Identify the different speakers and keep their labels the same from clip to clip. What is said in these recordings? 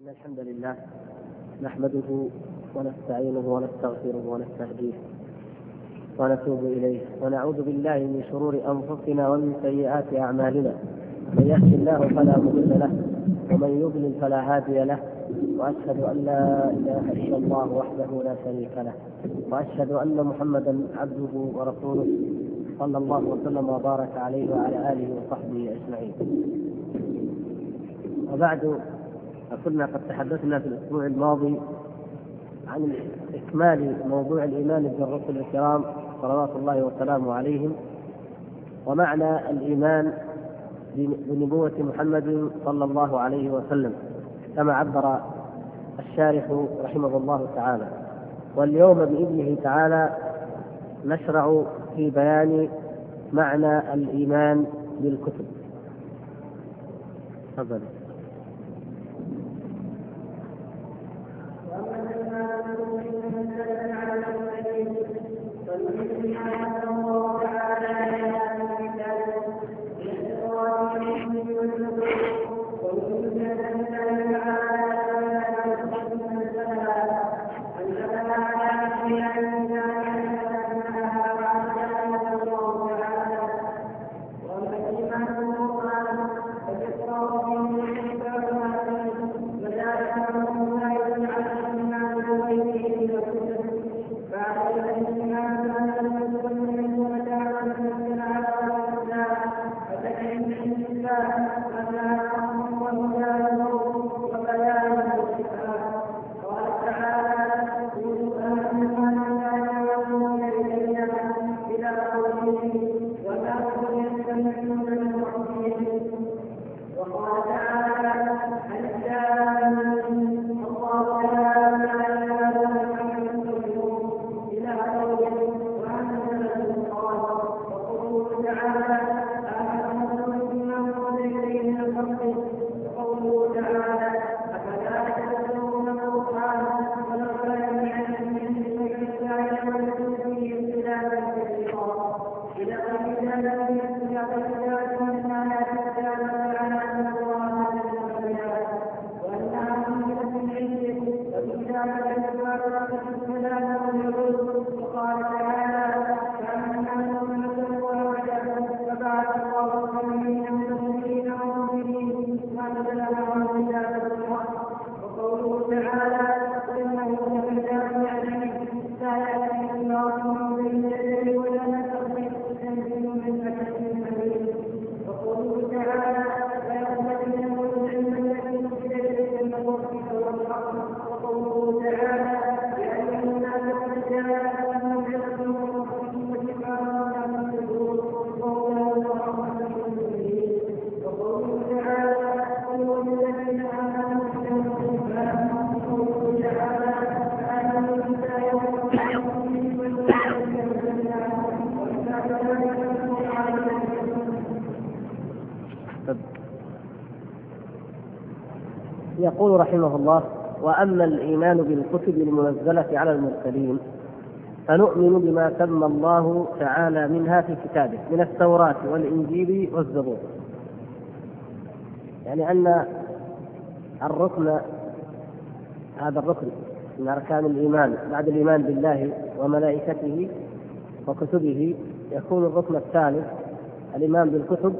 Speaker 1: إن الحمد لله نحمده ونستعينه ونستغفره ونستهديه ونتوب إليه ونعوذ بالله من شرور أنفسنا ومن سيئات أعمالنا. من يهد الله فلا مضل له ومن يضلل فلا هادي له، وأشهد أن لا إله إلا الله وحده لا شريك له، وأشهد أن محمدا عبده ورسوله صلى الله وسلم وبارك عليه وعلى آله وصحبه أجمعين. وبعد، كنا قد تحدثنا في الأسبوع الماضي عن إكمال موضوع الإيمان بالرسل الكرام صلوات الله وسلامه عليهم، ومعنى الإيمان بنبوة محمد صلى الله عليه وسلم كما عبر الشارح رحمه الله تعالى. واليوم بإذنه تعالى نشرع في بيان معنى الإيمان بالكتب. تفضل. يقول رحمه الله: وأما الإيمان بالكتب المنزلة على المرسلين فنؤمن بما سمى الله تعالى منها في كتابه من التوراة والإنجيل والزبور. يعني أن الركن، هذا الركن من أركان الإيمان بعد الإيمان بالله وملائكته وكتبه، يكون الركن الثالث الإيمان بالكتب،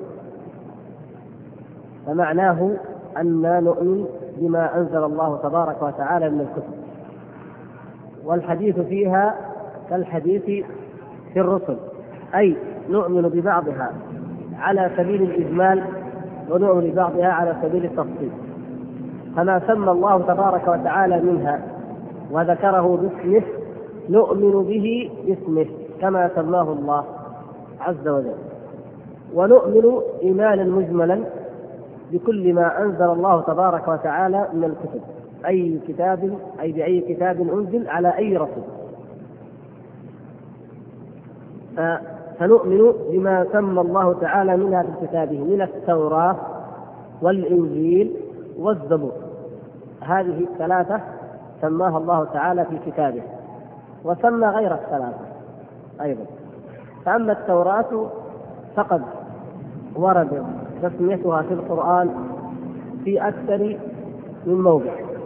Speaker 1: فمعناه أن نؤمن بما أنزل الله تبارك وتعالى من الكتب، والحديث فيها كالحديث في الرسل، أي نؤمن ببعضها على سبيل الإجمال ونؤمن ببعضها على سبيل التفصيل. فما سمى الله تبارك وتعالى منها وذكره باسمه نؤمن به باسمه كما سماه الله عز وجل، ونؤمن إيمانا مجملا بكل ما أنزل الله تبارك وتعالى من الكتب، أي بأي كتاب أنزل على أي رسول. فنؤمن بما سمى الله تعالى منها في كتابه من التوراة والإنجيل والزبور. هذه الثلاثة سماها الله تعالى في كتابه، وسمى غير الثلاثة أيضا. فأما التوراة فقد ورد تسميتها في القرآن في أكثر من موضع،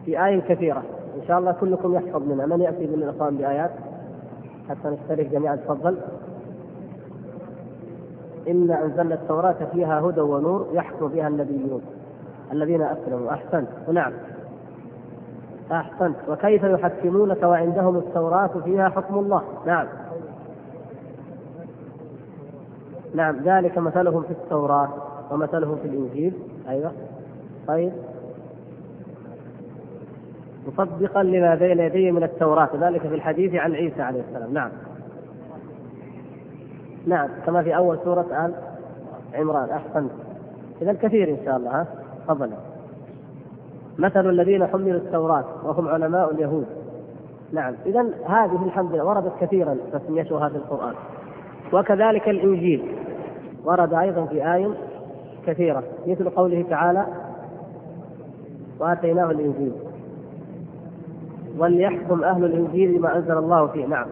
Speaker 1: في آية كثيرة إن شاء الله كلكم يحفظ منها. من يأتي من الإخوان بآيات حتى نشترك جميعا؟ تفضل. إنا أنزلنا التوراة فيها هدى ونور يحكم بها النبيون الذين أسلموا. أحسنت. ونعم أحسنت. وكيف يحكمونك وعندهم التوراة فيها حكم الله. نعم نعم، ذلك مثلهم في التوراة ومثلهم في الإنجيل. أيوة طيب. مصدقا لما بين يديه من التوراة، ذلك في الحديث عن عيسى عليه السلام. نعم نعم، كما في أول سورة آل عمران. أحسنت. إذا كثير إن شاء الله. ها تفضل. مثل الذين حملوا التوراة وهم علماء اليهود. نعم، إذا هذه الحمد لله وردت كثيرا تسميتها في القرآن. وكذلك الإنجيل ورد أيضا في آية كثيرة، مثل قوله تعالى وآتيناه الإنجيل وليحكم أهل الإنجيل بما أنزل الله فيه. نعم،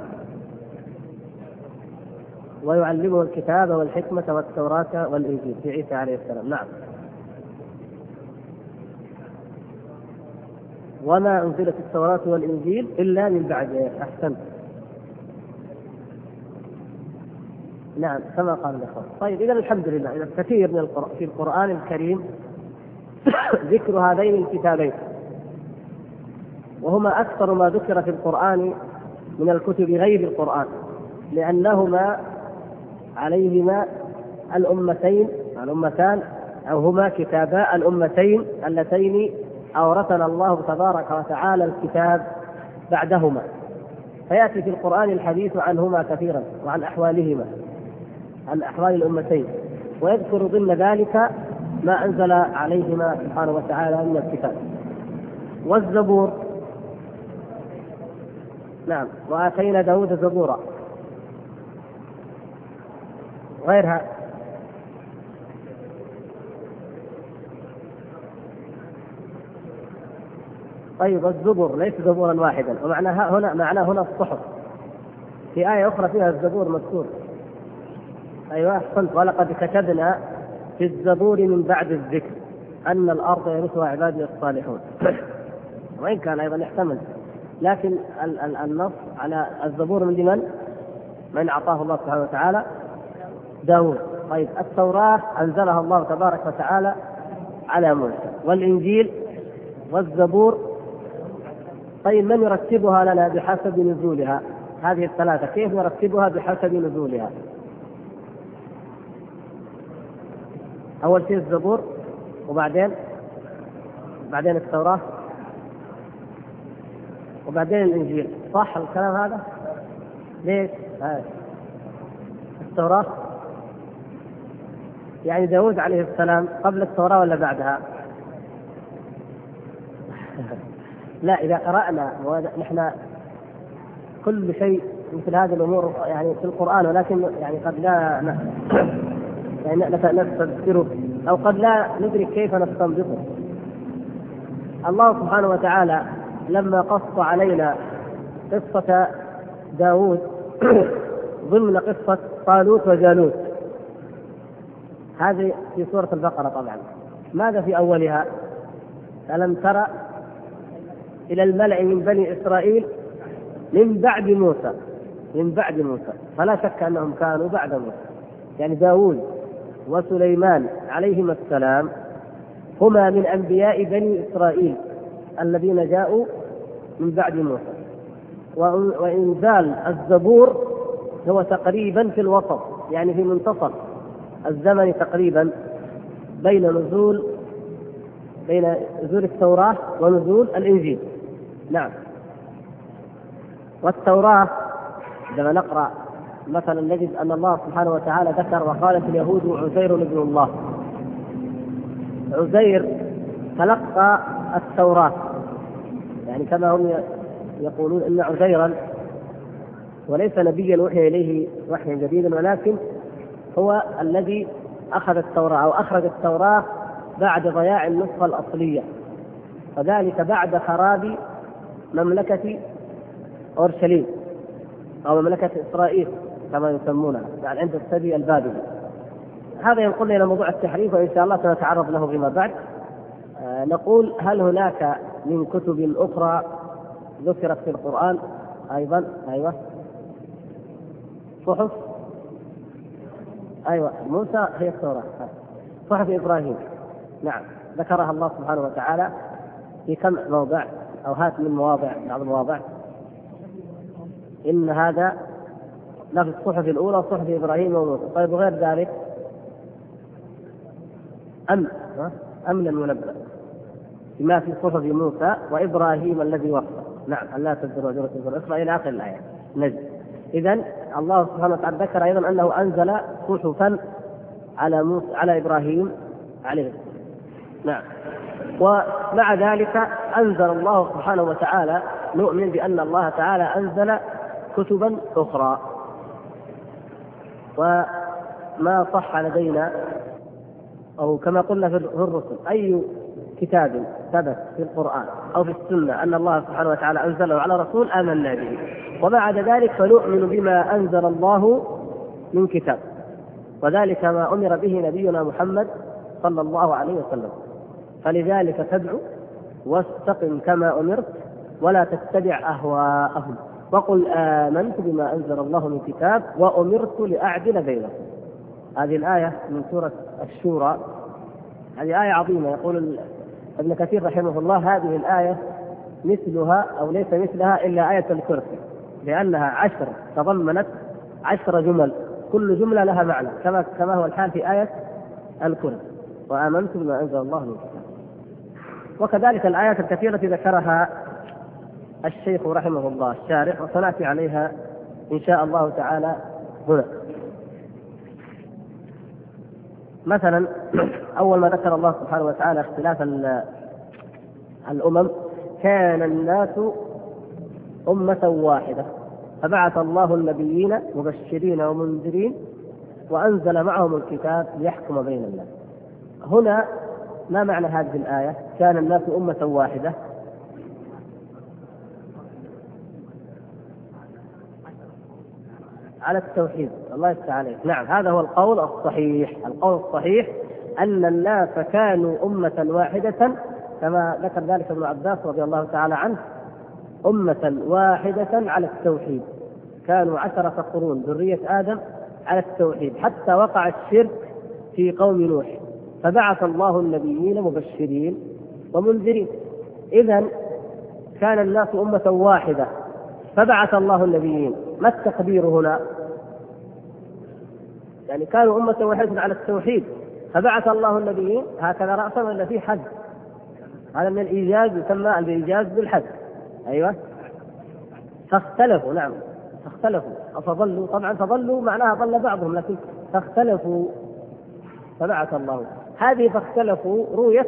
Speaker 1: ويعلمه الكتاب والحكمة والتوراة والإنجيل في عيسى عليه السلام. نعم. وما أنزلت التوراة والإنجيل إلا من بعد. أحسنت. نعم كما قال الأخوة. طيب إذا الحمد لله، إذا كثير من في القرآن الكريم ذكر هذين الكتابين، وهما أكثر ما ذكر في القرآن من الكتب غير القرآن، لأنهما عليهما الأمتان أو هما كتابا الأمتين اللتين أورثنا الله تبارك وتعالى الكتاب بعدهما، فيأتي في القرآن الحديث عنهما كثيرا وعن أحوالهما، عن أحوال الأمتين، ويذكر ضمن ذلك ما أنزل عليهما سبحانه وتعالى من الكتاب. والزبور. نعم، وآتينا داود زبورا. غيرها. طيب الزبور ليس زبورا واحدا، معناه هنا الصحف. في آية أخرى فيها الزبور مذكور. أيوة أحسنت. ولقد كتبنا في الزبور من بعد الذكر أن الأرض يرثها عبادي الصالحون. وإن كان أيضا يحتمل، لكن النص على الزبور من أعطاه الله سبحانه وتعالى داود. طيب التوراة أنزلها الله تبارك وتعالى على موسى، والإنجيل والزبور. طيب من يرتبها لنا بحسب نزولها؟ هذه الثلاثة كيف نرتبها بحسب نزولها؟ أول شيء الزبور، وبعدين التوراة، وبعدين الإنجيل. صح الكلام هذا؟ ليش؟ التوراة يعني داود عليه السلام قبل التوراة ولا بعدها؟ لا، إذا قرأنا نحن كل شيء مثل هذه الأمور يعني في القرآن، ولكن يعني قد لا يعني نستذكره أو قد لا ندرك كيف نستنبطه. الله سبحانه وتعالى لما قص علينا قصة داود ضمن قصة طالوت وجالوت، هذه في سورة البقرة طبعا، ماذا في أولها؟ ألم ترى إلى الملأ من بني إسرائيل من بعد موسى، فلا شك أنهم كانوا بعد موسى. يعني داود وسليمان عليهما السلام هما من أنبياء بني إسرائيل الذين جاءوا من بعد موسى. وإنزال الزبور هو تقريبا في الوسط، يعني في منتصف الزمن تقريبا بين نزول التوراة ونزول الإنجيل. نعم. والتوراة عندما نقرأ مثلا نجد أن الله سبحانه وتعالى ذكر وقالت اليهود عزير ابن الله. عزير تلقى التوراة، يعني كما هم يقولون إن عزيرا وليس نبيا وحي إليه وحيا جديدا، ولكن هو الذي أخذ التوراة أو أخرج التوراة بعد ضياع النسخة الأصلية، وذلك بعد خراب مملكة أورشليم أو مملكة إسرائيل كما يسمونها، يعني عند السبي البابلي. هذا ينقلنا إلى موضوع التحريف، وإن شاء الله سنتعرض له فيما بعد. نقول هل هناك من كتب أخرى ذكرت في القرآن أيضا. أيوة صحف، أيوة موسى هي التوراة، صحف إبراهيم نعم ذكرها الله سبحانه وتعالى في كم موضع أو هات من مواضع بعض المواضع. إن هذا لا في الصحف الأولى صحف إبراهيم وموسى. طيب وغير ذلك أم لم ينبأ بما في صحف موسى وإبراهيم الذي وفى نعم ألا تزر وزرة وزر أخرى إلى آخر الآية نجد. إذن الله سبحانه وتعالى ذكر أيضا أنه أنزل صحفا على موسى على إبراهيم عليه السلام نعم. ومع ذلك أنزل الله سبحانه وتعالى، نؤمن بأن الله تعالى أنزل كتبا أخرى. وما صح لدينا أو كما قلنا في الرسل أي كتاب ثبت في القرآن أو في السنة أن الله سبحانه وتعالى أنزله على رسول آمنا به، وما عدا ذلك فنؤمن بما أنزل الله من كتاب، وذلك ما أمر به نبينا محمد صلى الله عليه وسلم. فلذلك تدعو واستقم كما أمرت ولا تتبع أهواءهم وقل آمنت بما أنزل الله من كتاب وأمرت لأعدل بينكم. هذه الآية من سورة الشورى، هذه آية عظيمة. يقول ابن كثير رحمه الله هذه الآية مثلها أو ليس مثلها إلا آية الكرسي، لأنها 10 تضمنت 10 جمل كل جملة لها معنى كما هو الحال في آية الكرسي وآمنت بما أنزل الله من كتاب. وكذلك الآيات الكثيرة ذكرها الشيخ رحمه الله الشارح وسنأتي عليها إن شاء الله تعالى هنا. مثلا أول ما ذكر الله سبحانه وتعالى اختلاف الأمم كان الناس أمة واحدة فبعث الله النبيين مبشرين ومنذرين وأنزل معهم الكتاب ليحكم بين الناس. هنا ما معنى هذه الآية كان الناس أمة واحدة؟ على التوحيد. الله يفتح عليك. نعم هذا هو القول الصحيح. القول الصحيح أن الناس كانوا أمة واحدة كما ذكر ذلك ابن عباس رضي الله تعالى عنه، أمة واحدة على التوحيد. كانوا 10 قرون ذرية آدم على التوحيد حتى وقع الشرك في قوم نوح فبعث الله النبيين مبشرين ومنذرين. إذن كان الناس أمة واحدة فبعث الله النبيين. ما التقدير هنا؟ يعني كانوا أمة واحدة على التوحيد فبعث الله النبيين هكذا رأسا ولا في حد؟ هذا من الإيجاز يسمى الإيجاز بالحد. أيوة فاختلفوا. نعم فاختلفوا فضلوا. طبعا فضلوا معناها ضل بعضهم لكن فاختلفوا فبعث الله. هذه فاختلفوا رويت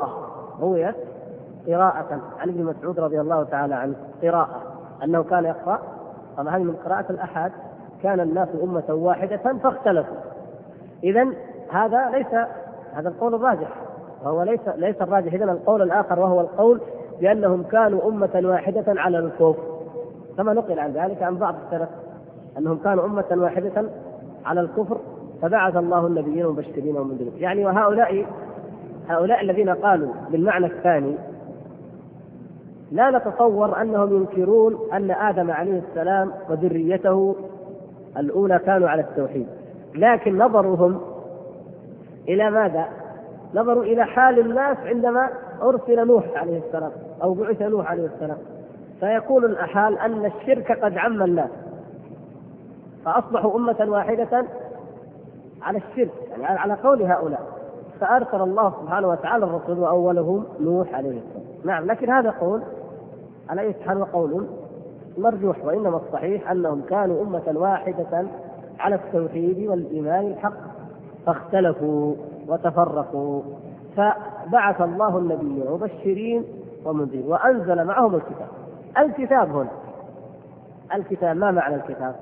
Speaker 1: قراءة عن ابن مسعود رضي الله تعالى عنه قراءة أنه كان يقرأ. طبعا هذه من قراءة الأحد كان الناس أمة واحدة فاختلفوا. إذن هذا هذا القول الراجح وهو ليس الراجح. إذن القول الآخر وهو القول بأنهم كانوا أمة واحدة على الكفر كما نقل عن ذلك عن بعض السلف أنهم كانوا أمة واحدة على الكفر فبعث الله النبيين مبشرين ومنذرين. يعني هؤلاء الذين قالوا بالمعنى الثاني لا نتصور أنهم ينكرون أن آدم عليه السلام وذريته الأولى كانوا على التوحيد، لكن نظرهم إلى ماذا؟ نظروا إلى حال الناس عندما أرسل نوح عليه السلام أو بعث نوح عليه السلام، فيقول الأحال أن الشرك قد عم الناس فأصبحوا أمة واحدة على الشرك، يعني على قول هؤلاء، فأرسل الله سبحانه وتعالى الرسول وأولهم نوح عليه السلام. نعم لكن هذا قول على أي حال وقول مرجوح، وإنما الصحيح أنهم كانوا أمة واحدة على التوحيد والإيمان الحق فاختلفوا وتفرقوا فبعث الله النبيين مبشرين ومنذرين وأنزل معهم الكتاب. الكتاب هنا الكتاب ما معنى الكتاب؟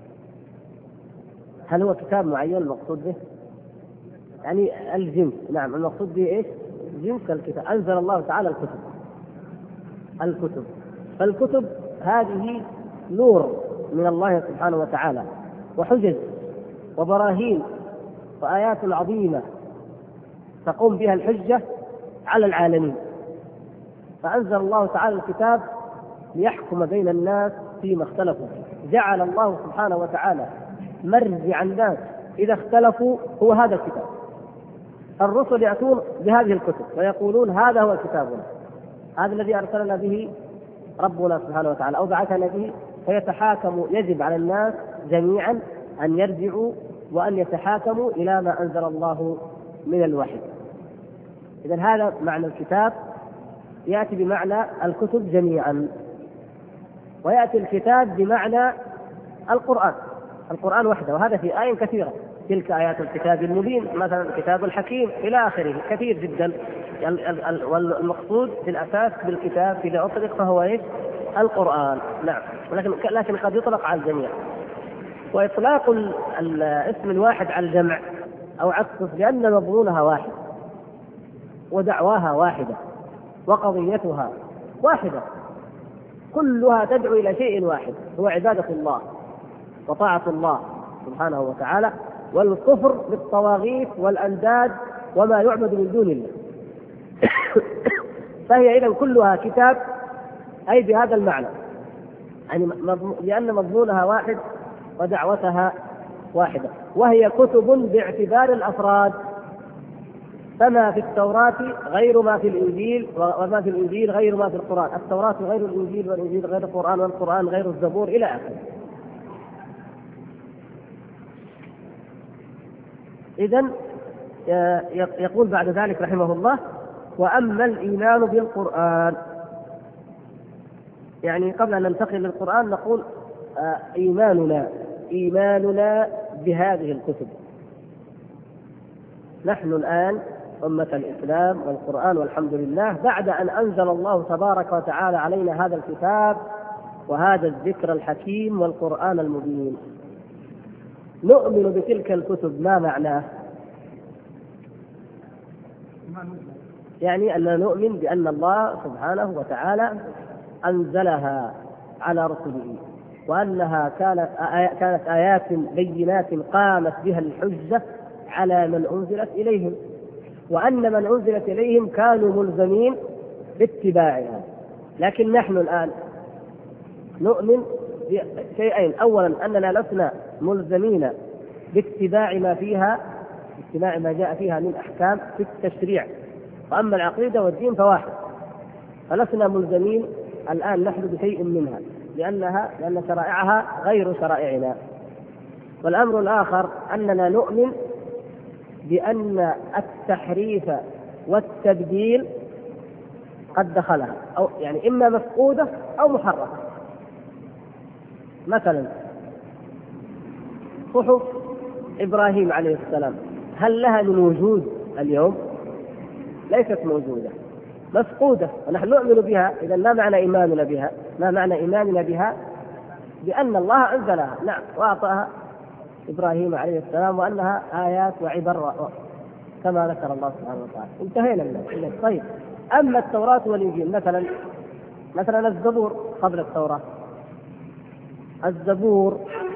Speaker 1: هل هو كتاب معين المقصود به؟ يعني الجنس. نعم المقصود به ايش؟ جنس الكتاب. انزل الله تعالى الكتب. فالكتب هذه نور من الله سبحانه وتعالى وحجج وبراهين وآيات عظيمة تقوم بها الحجة على العالمين. فأنزل الله تعالى الكتاب ليحكم بين الناس فيما اختلفوا فيه. جعل الله سبحانه وتعالى مرجع الناس إذا اختلفوا هو هذا الكتاب. الرسل يأتون بهذه الكتب ويقولون هذا هو كتابنا، هذا الذي أرسلنا به ربنا سبحانه وتعالى أو بعثنا به، فيتحاكموا. يجب على الناس جميعا أن يرجعوا وأن يتحاكموا إلى ما أنزل الله من الوحي. إذن هذا معنى الكتاب، يأتي بمعنى الكتب جميعا، ويأتي الكتاب بمعنى القرآن وحده، وهذا في آيات كثيرة. تلك آيات الكتاب المبين، مثلا الكتاب الحكيم إلى آخره، كثير جدا. والمقصود في الأساس بالكتاب إذا أطلق فهو إيش؟ القرآن. نعم، لكن قد يطلق على الجميع. وإطلاق الاسم الواحد على الجمع أو عكسه لأن مضمونها واحد ودعواها واحدة وقضيتها واحدة، كلها تدعو إلى شيء واحد، هو عبادة الله وطاعة الله سبحانه وتعالى، والكفر بالطواغيت والأنداد وما يعبد من دون الله. فهي إذن كلها كتاب، أي بهذا المعنى، يعني لأن مضمونها واحد ودعوتها واحدة. وهي كتب باعتبار الأفراد، فما في التوراة غير ما في الإنجيل، وما في الإنجيل غير ما في القرآن، التوراة غير الإنجيل، والإنجيل غير القرآن، والقرآن غير الزبور، إلى آخره. إذن يقول بعد ذلك رحمه الله: وأما الإيمان بالقرآن، يعني قبل أن ننتقل للقرآن نقول إيماننا بهذه الكتب. نحن الآن أمة الإسلام والقرآن والحمد لله، بعد أن أنزل الله تبارك وتعالى علينا هذا الكتاب وهذا الذكر الحكيم والقرآن المبين، نؤمن بتلك الكتب. ما معناه؟ يعني أننا نؤمن بأن الله سبحانه وتعالى أنزلها على رسله، وأنها كانت آيات بينات قامت بها الحجة على من أنزلت إليهم، وأن من أنزلت إليهم كانوا ملزمين باتباعها. لكن نحن الآن نؤمن بشيئين: أولا أننا لسنا ملزمين باتباع ما فيها، اتباع ما جاء فيها من أحكام في التشريع، وأما العقيدة والدين فواحد، فلسنا ملزمين الآن نحن بشيء منها لأن شرائعها غير شرائعنا. والأمر الآخر أننا نؤمن بأن التحريف والتبديل قد دخلها، أو يعني إما مفقودة أو محرفة. مثلا صحف إبراهيم عليه السلام، هل لها من وجود اليوم؟ ليست موجودة، مفقودة، ونحن نؤمن بها. إذا ما معنى إيماننا بها؟ ما معنى إيماننا بها؟ بأن الله أنزلها، نعم، وأعطاها إبراهيم عليه السلام، وأنها آيات وعبر كما ذكر الله سبحانه وتعالى. انتهينا منه. طيب، أما التوراة والإنجيل مثلا الزبور قبل التوراة، الزبور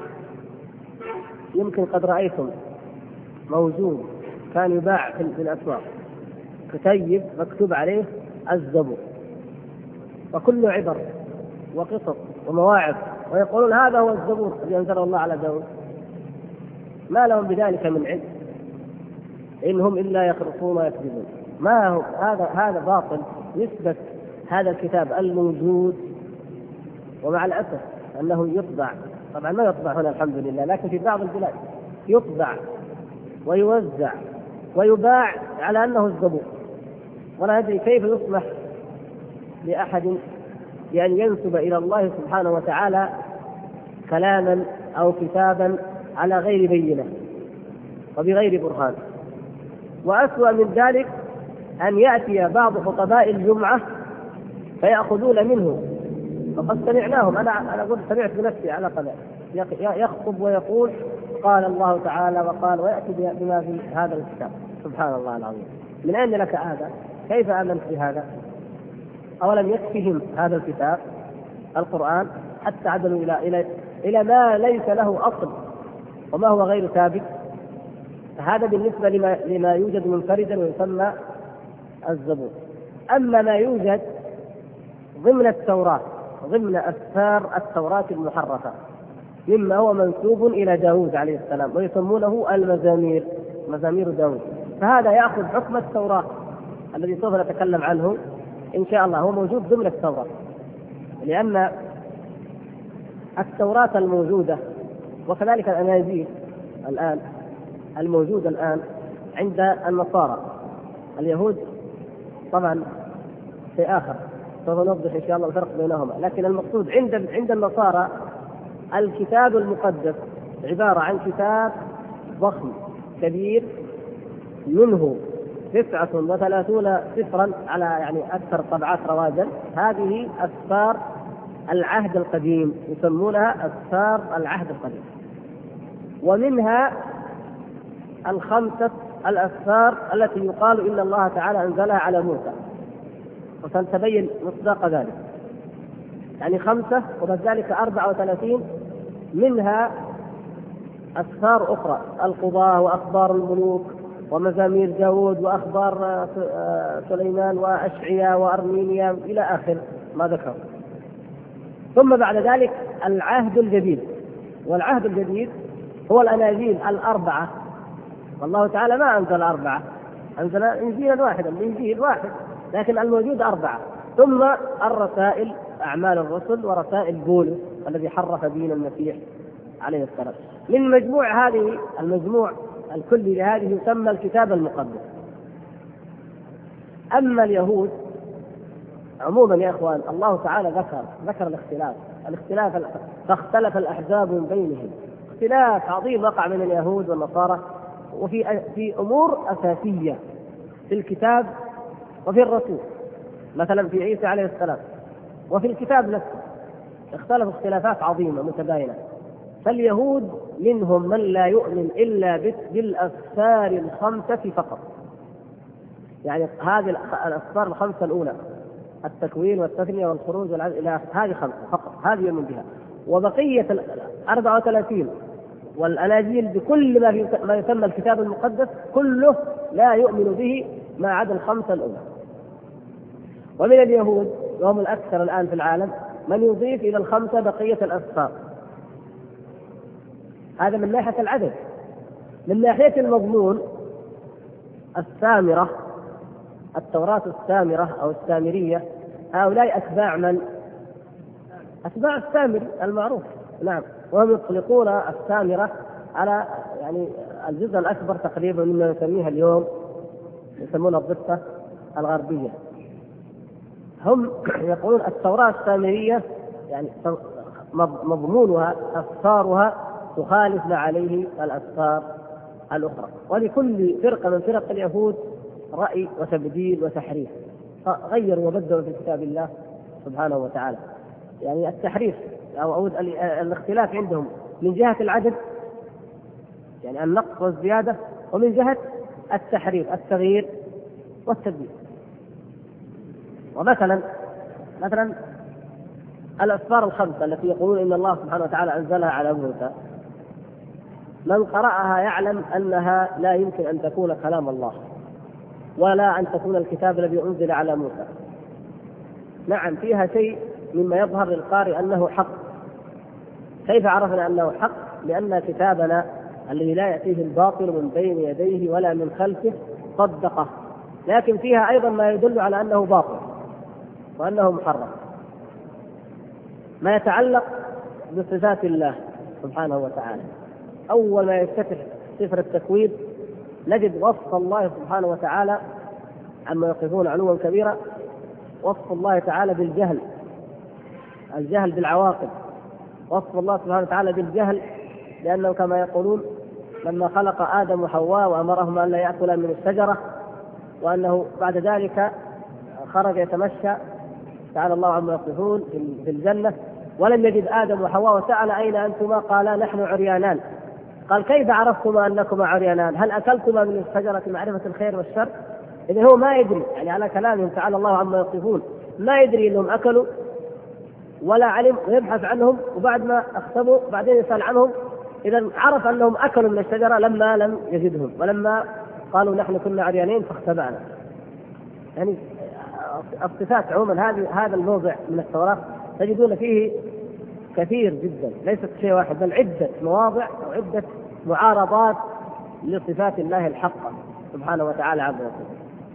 Speaker 1: يمكن قد رأيتم موجود، كان يباع في الأسواق كتيب مكتوب عليه الزبور، وكله عبر وقصص ومواعظ، ويقولون هذا هو الزبور الذي أنزله الله على داود. ما لهم بذلك من علم، إنهم إلا يخرصون ويكذبون. ما هو هذا باطل. نسبة هذا الكتاب الموجود، ومع الأسف أنه يطبع، طبعا ما يطبع هنا الحمد لله، لكن في بعض البلاد يطبع ويوزع ويباع على أنه الزبور، ولا أدري كيف يسمح لأحد بأن ينسب إلى الله سبحانه وتعالى كلاما أو كتابا على غير بينة وبغير برهان. وأسوأ من ذلك أن يأتي بعض خطباء الجمعة فيأخذون منه، وقد سمعناهم، أنا قلت سمعت بنفسي على قناة يخطب ويقول قال الله تعالى وقال، ويأتي بما في هذا الكتاب. سبحان الله العظيم، من أين لك هذا؟ كيف آمنت بهذا؟ أولم يكفهم هذا الكتاب القرآن حتى عدلوا إلى ما ليس له أصل وما هو غير ثابت؟ هذا بالنسبة لما يوجد منفردا ويسمى الزبور. أما ما يوجد ضمن التوراة، ضمن أسفار التوراة المحرفة، مما هو منسوب إلى داود عليه السلام، ويسمونه المزامير، مزامير داود. فهذا يأخذ حكم التوراة الذي سوف نتكلم عنه إن شاء الله، هو موجود ضمن التوراة، لأن التوراة الموجودة وكذلك الأناجيل الآن الموجودة الآن عند النصارى. اليهود طبعا في آخر سوف نوضح إن شاء الله الفرق بينهما، لكن المقصود عند النصارى الكتاب المقدس عبارة عن كتاب ضخم كبير، منه 39 سفرا على يعني أكثر طبعات رواجا. هذه أسفار العهد القديم، يسمونها أسفار العهد القديم، ومنها 5 الأسفار التي يقال إن الله تعالى أنزلها على موسى، وسنتبين مصداق ذلك. يعني 5 وبعد ذلك 34 منها أسفار أخرى، القضاة وأخبار الملوك ومزامير داود وأخبار سليمان وأشعياء وأرمينيا إلى آخر ما ذكر. ثم بعد ذلك العهد الجديد، والعهد الجديد هو الأناجيل 4. والله تعالى ما أنزل 4، أنزل إنجيلا واحدا، الإنجيل واحد، لكن الموجود 4. ثم الرسائل، أعمال الرسل ورسائل بولس الذي حرف دين المسيح عليه السلام. من مجموع هذه المجموع الكلي لهذه يسمى الكتاب المقدس. أما اليهود عموما يا إخوان، الله تعالى ذكر الاختلاف فاختلف الأحزاب من بينهم، اختلاف عظيم وقع بين اليهود والنصارى، وفي أمور أساسية في الكتاب وفي الرسول، مثلا في عيسى عليه السلام، وفي الكتاب نفسه اختلفوا اختلافات عظيمة متباينة. فاليهود منهم من لا يؤمن إلا بالأسفار 5 فقط، يعني هذه الأسفار 5 الأولى، التكوين والتثنية والخروج إلى هذه 5 فقط، هذه يؤمن بها. وبقية 34 والأناجيل بكل ما يسمى الكتاب المقدس كله لا يؤمن به ما عدا 5 الأولى. ومن اليهود وهم الأكثر الآن في العالم من يضيف إلى 5 بقية الأسفار. هذا من ناحية العدد. من ناحية المضمون السامرة، التوراة السامرة أو السامرية، هؤلاء أتباع من؟ أتباع السامري المعروف، نعم. وهم يطلقون السامرة على يعني الجزء الأكبر تقريبا مما نسميها اليوم يسمون الضفة الغربية. هم يقولون التوراة السامرية يعني مضمونها أسفارها تخالف ما عليه الأسفار الأخرى. ولكل فرقة من فرق اليهود رأي وتبديل وتحريف، غيروا وبدلوا في كتاب الله سبحانه وتعالى. يعني التحريف أو الاختلاف عندهم من جهة العدد، يعني النقص والزيادة، ومن جهة التحريف التغيير والتبديل. ومثلا الأسفار 5 التي يقولون إن الله سبحانه وتعالى أنزلها على موسى، من قرأها يعلم أنها لا يمكن أن تكون كلام الله ولا أن تكون الكتاب الذي أنزل على موسى. نعم فيها شيء مما يظهر للقارئ أنه حق. كيف عرفنا أنه حق؟ لأن كتابنا الذي لا يأتيه الباطل من بين يديه ولا من خلفه صدقه، لكن فيها أيضا ما يدل على أنه باطل وأنه محرم. ما يتعلق بصفات الله سبحانه وتعالى، أول ما يفتتح سفر التكوين نجد وصف الله سبحانه وتعالى عما يقفون علوا كبيرا، وصف الله تعالى بالجهل، الجهل بالعواقب، وصف الله سبحانه وتعالى بالجهل لأنه كما يقولون لما خلق آدم وحواء وأمرهما أن لا يأكلا من الشجرة، وأنه بعد ذلك خرج يتمشى تعالى الله عما يصفون في الجنة، ولم يجد آدم وحواء وسأل أين أنتما؟ قالا نحن عريانان. قال كيف عرفتما أنكما عريانان؟ هل أكلتما من الشجرة معرفة الخير والشر؟ إذن هو ما يدري، يعني على كلامهم تعالى الله عما يصفون ما يدري أنهم أكلوا ولا علم، ويبحث عنهم، وبعد ما اختبوا بعدين يسأل عنهم. إذن عرف أنهم أكلوا من الشجرة لما لم يجدهم، ولما قالوا نحن كنا عريانين فاختبأنا. يعني الصفات عموما هذا الموضع من التوراة تجدون فيه كثير جدا، ليست شيء واحد بل عدة مواضع أو عدة معارضات لصفات الله الحقة سبحانه وتعالى عز وجل.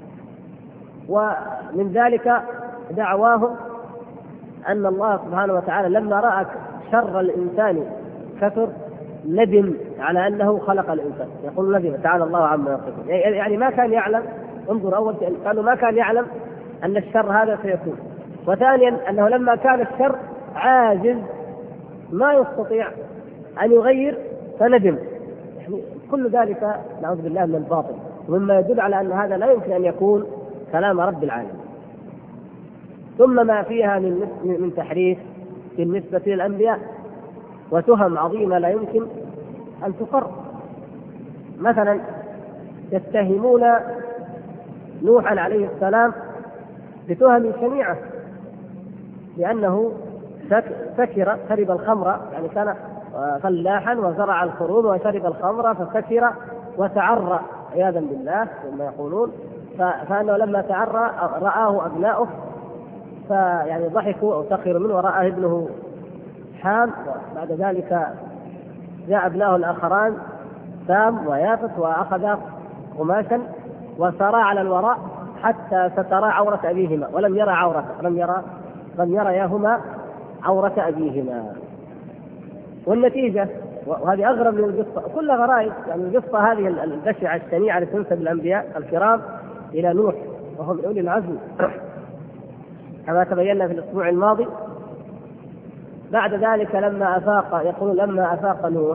Speaker 1: ومن ذلك دعواهم أن الله سبحانه وتعالى لما رأى شر الإنسان كثر ندم على أنه خلق الإنسان، يقول ندم تعالى الله عما يصفون، يعني ما كان يعلم. انظر، أول شيء قالوا ما كان يعلم أن الشر هذا سيكون، وثانيا أنه لما كان الشر عاجز ما يستطيع أن يغير فندم. يعني كل ذلك نعوذ بالله من الباطل، ومما يدل على أن هذا لا يمكن أن يكون كلام رب العالمين. ثم ما فيها من تحريف بالنسبة للأنبياء وتهم عظيمة لا يمكن أن تقر. مثلا يتهمون نوحا عليه السلام بتهم شنيعة، لأنه سكر شرب الخمر، يعني كان فلاحا وزرع الخروب وشرب الخمر فسكر وتعرى عياذا بالله كما يقولون، فأنه لما تعرى رآه أبناؤه فيعني ضحكوا أو سخروا منه، ورأى ابنه حام، وبعد ذلك جاء أبناؤه الآخران سام ويافث وأخذ قماشا وسارا على الوراء حتى سترى عورة أبيهما ولم يرى عورته، لم يرياهما عورة أبيهما. والنتيجة، وهذه أغرب من القصة كل غرائب، يعني القصة هذه البشعة الشنيعة التي تنسب الأنبياء الكرام إلى نوح وهم أولي العزم كما تبينا في الأسبوع الماضي. بعد ذلك لما أفاق، يقول لما أفاق نوح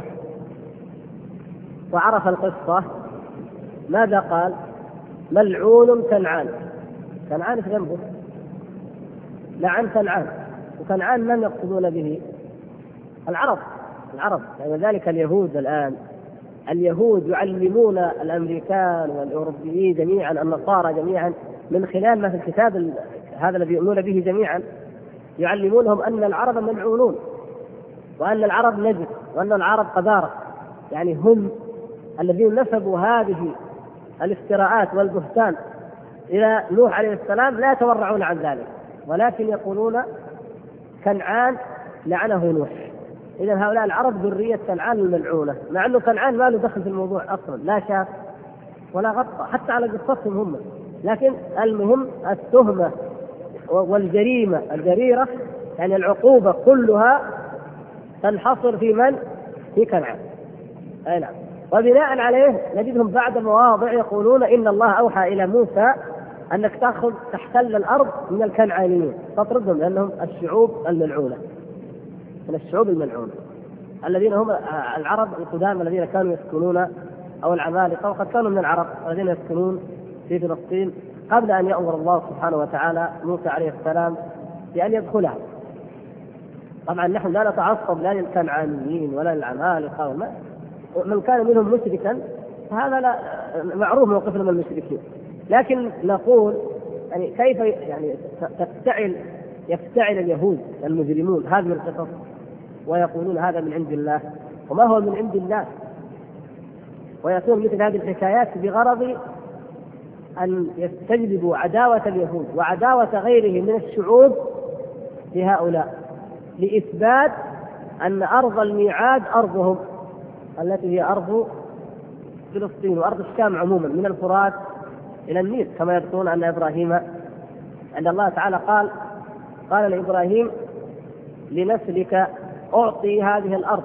Speaker 1: وعرف القصة ماذا قال؟ ملعون كنعان. كنعان في ذنبه، لعن كنعان. وكنعان من يقصدون به؟ العرب، يعني ذلك اليهود. الآن اليهود يعلمون الأمريكان والأوروبيين جميعا، النصارى جميعا، من خلال ما في الكتاب هذا الذي يؤمنون به جميعا، يعلمونهم أن العرب ملعونون، وأن العرب نجس، وأن العرب قذارة. يعني هم الذين نسبوا هذه الافتراءات والبهتان إلى نوح عليه السلام لا يتورعون عن ذلك، ولكن يقولون كنعان لعنه نوح. إذا هؤلاء العرب ذرية كنعان الملعونة، مع أنه كنعان ما له دخل في الموضوع أصلا، لا شاف ولا غطى حتى على قصتهم هم. لكن المهم التهمة والجريمة الجريرة، يعني العقوبة كلها تنحصر في من؟ في كنعان. أي نعم. وبناء عليه نجدهم بعد مواضع يقولون إن الله أوحى إلى موسى أنك تحتل الأرض من الكنعانيين تطردهم، لأنهم الشعوب الملعونة، من الشعوب الملعونة الذين هم العرب القدامى الذين كانوا يسكنون، أو العمالقة، وقد كانوا من العرب الذين يسكنون في فلسطين قبل أن يأمر الله سبحانه وتعالى موسى عليه السلام بأن يدخلها. طبعا نحن لا نتعصب لا للكنعانيين ولا للعمالقة، من كان منهم مشركا فهذا لا معروف موقفنا من المشركين، لكن نقول يعني كيف يعني يفتعل اليهود المجرمون هذه القصص ويقولون هذا من عند الله، وما هو من عند الله، ويكون مثل هذه الحكايات بغرض أن يستجلبوا عداوة اليهود وعداوة غيرهم من الشعوب لهؤلاء، لإثبات أن أرض الميعاد أرضهم التي هي أرض فلسطين وأرض الشام عموما من الفرات إلى النيل، كما يذكرون أن إبراهيم، أن الله تعالى قال لإبراهيم لنسلك أعطي هذه الأرض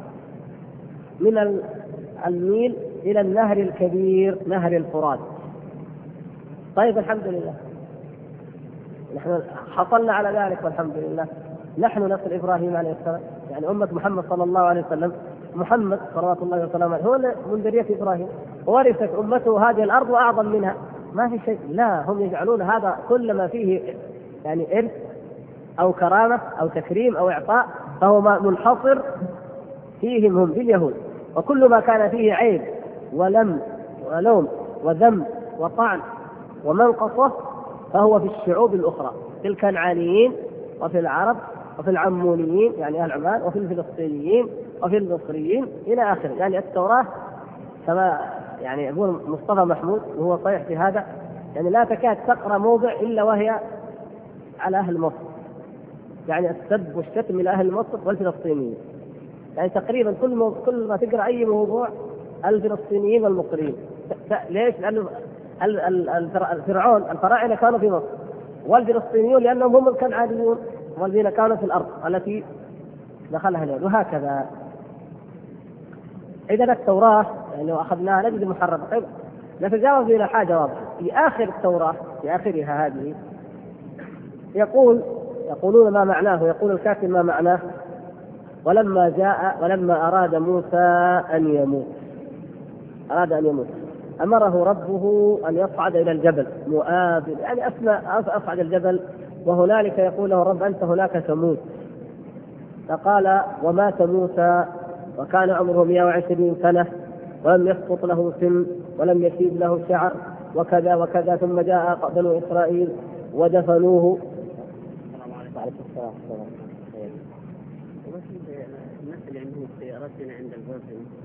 Speaker 1: من النيل إلى النهر الكبير نهر الفرات. طيب الحمد لله نحن حصلنا على ذلك والحمد لله، نحن نسل إبراهيم عليه السلام، يعني أمة محمد صلى الله عليه وسلم، محمد صلوات الله وسلامه هو من ذرية إبراهيم، ورثت أمته هذه الأرض وأعظم منها، ما في شيء. لا، هم يجعلون هذا كل ما فيه يعني إرث أو كرامة أو تكريم أو إعطاء فهو منحصر فيهم هم، في اليهود، وكل ما كان فيه عيب ولم ولوم وذم وطعن ومنقصة فهو في الشعوب الأخرى، في الكنعانيين وفي العرب وفي العمونيين يعني أهل عمان وفي الفلسطينيين وفي المصريين إلى آخره. يعني التوراة كما يعني يقول مصطفى محمود وهو صحيح في هذا، يعني لا تكاد تقرأ موضع إلا وهي على أهل مصر، يعني السب والشتم إلى أهل مصر والفلسطينيين. يعني تقريبا كل ما تقرأ أي موضوع الفلسطينيين والمصريين. ليش؟ لأنه الفراعنة كانوا في مصر، والفلسطينيون لأنهم هم الكنعانيون والذين كانوا في الأرض التي دخلها اليهود، وهكذا. إذا التوراة يعني لو أخذناها نجد محرفة. طيب نتجاوز إلى حاجة واضحة في آخر التوراة، في آخرها هذه يقولون ما معناه، يقول الكاتب ما معناه: ولما أراد موسى أن يموت أمره ربه أن يصعد إلى الجبل مؤاب، يعني أصعد الجبل، وهنالك يقول له الرب: أنت هناك تموت. فقال: ومات موسى وكان عمره 120 سنة ولم يسقط له سن ولم يشيب له شعر وكذا وكذا. ثم جاء بنو إسرائيل ودفنوه.
Speaker 2: الناس اللي عندهم السيارات هنا عند الباب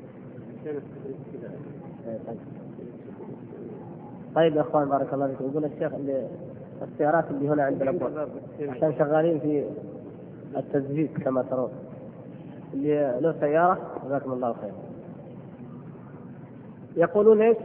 Speaker 1: طيب يا اخوان بارك الله فيكم. يقول الشيخ اللي السيارات اللي هنا عند الابواب عشان شغالين في التزجيج كما ترون، اللي له سياره جزاكم الله خير. يقولون ايش؟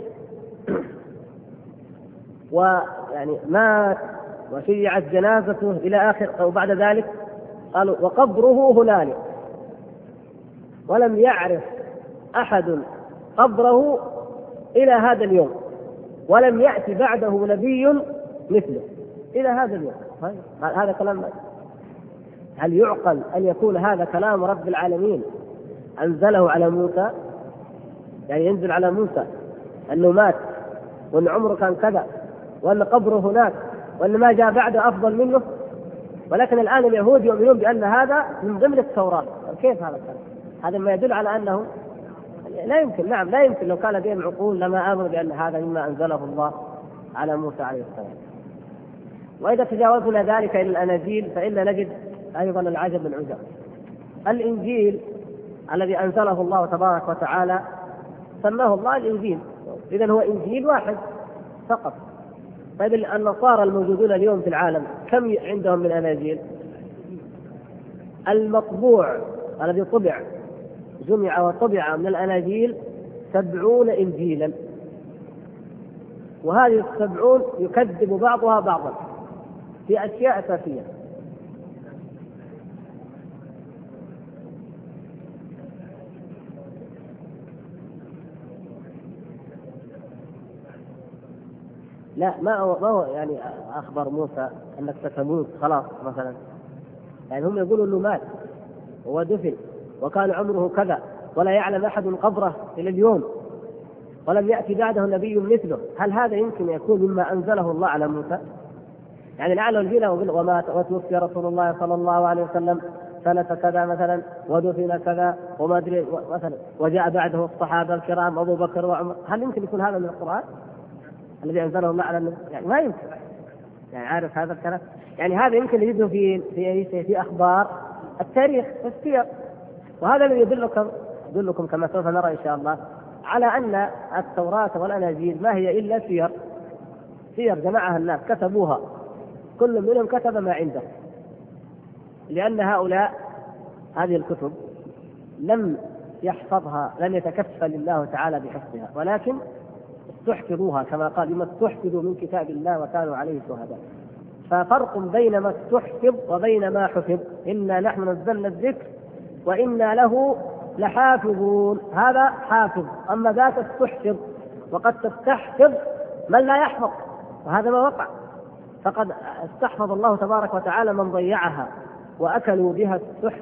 Speaker 1: ويعني مات وشيعت جنازته الى اخر، او بعد ذلك قالوا: وقبره هنالك، ولم يعرف احد قبره الى هذا اليوم، ولم يأتي بعده نبي مثله إلى هذا اليوم. هذا كلام، هل يعقل أن يكون هذا كلام رب العالمين أنزله على موسى؟ يعني ينزل على موسى أنه مات وأن عمره كان كذا وأن قبره هناك وأن ما جاء بعده أفضل منه، ولكن الآن اليهود يؤمنون بأن هذا من ضمن التوراة. كيف هذا الكلام؟ هذا ما يدل على أنه لا يمكن. نعم لا يمكن، لو كان لديهم عقول لما آمنوا بأن هذا مما أنزله الله على موسى عليه السلام. وإذا تجاوزنا ذلك إلى الأناجيل فإن نجد أيضا العجب العجب. الإنجيل الذي أنزله الله تبارك وتعالى سماه الله الإنجيل، إذن هو إنجيل واحد فقط. طيب النصارى الموجودون اليوم في العالم كم عندهم من أناجيل؟ المطبوع الذي جمع وطبع من الأناجيل 70 إنجيلا، وهذه 70 يكذب بعضها بعضا في أشياء أساسية. لا ما هو يعني أخبر موسى أنك ستموت خلاص مثلا، يعني هم يقولوا أنه مات ودفن وكان عمره كذا ولا يعلم أحد قبره إلى اليوم ولم يأتي بعده نبي مثله. هل هذا يمكن يكون مما أنزله الله على موسى؟ يعني لعله الجيل وتوفي رسول الله صلى الله عليه وسلم سنة كذا مثلا ودفن كذا وما أدري مثلا وجاء بعده الصحابة الكرام أبو بكر وعمر. هل يمكن يكون هذا من القرآن الذي أنزله الله على النبي؟ يعني ما يمكن. يعني عارف هذا الكلام؟ يعني هذا يمكن يجده في أخبار التاريخ في السير. وهذا الذي يدلكم كما سوف نرى إن شاء الله على أن التوراة والأناجيل ما هي إلا سير جمعها الناس كتبوها، كل منهم كتب ما عنده، لأن هؤلاء هذه الكتب لم يحفظها، لم يتكفل الله تعالى بحفظها، ولكن استحفظوها كما قال: بما استحفظوا من كتاب الله وكانوا عليه شهداء. ففرق بين ما استحفظ وبين ما حفظ. إنا نحن نزلنا الذكر وإنا له لحافظون. هذا حافظ، أما ذاك استحفظ، وقد تستحفظ من لا يحفظ، وهذا ما وقع. فقد استحفظ الله تبارك وتعالى من ضيعها وأكلوا بها السحت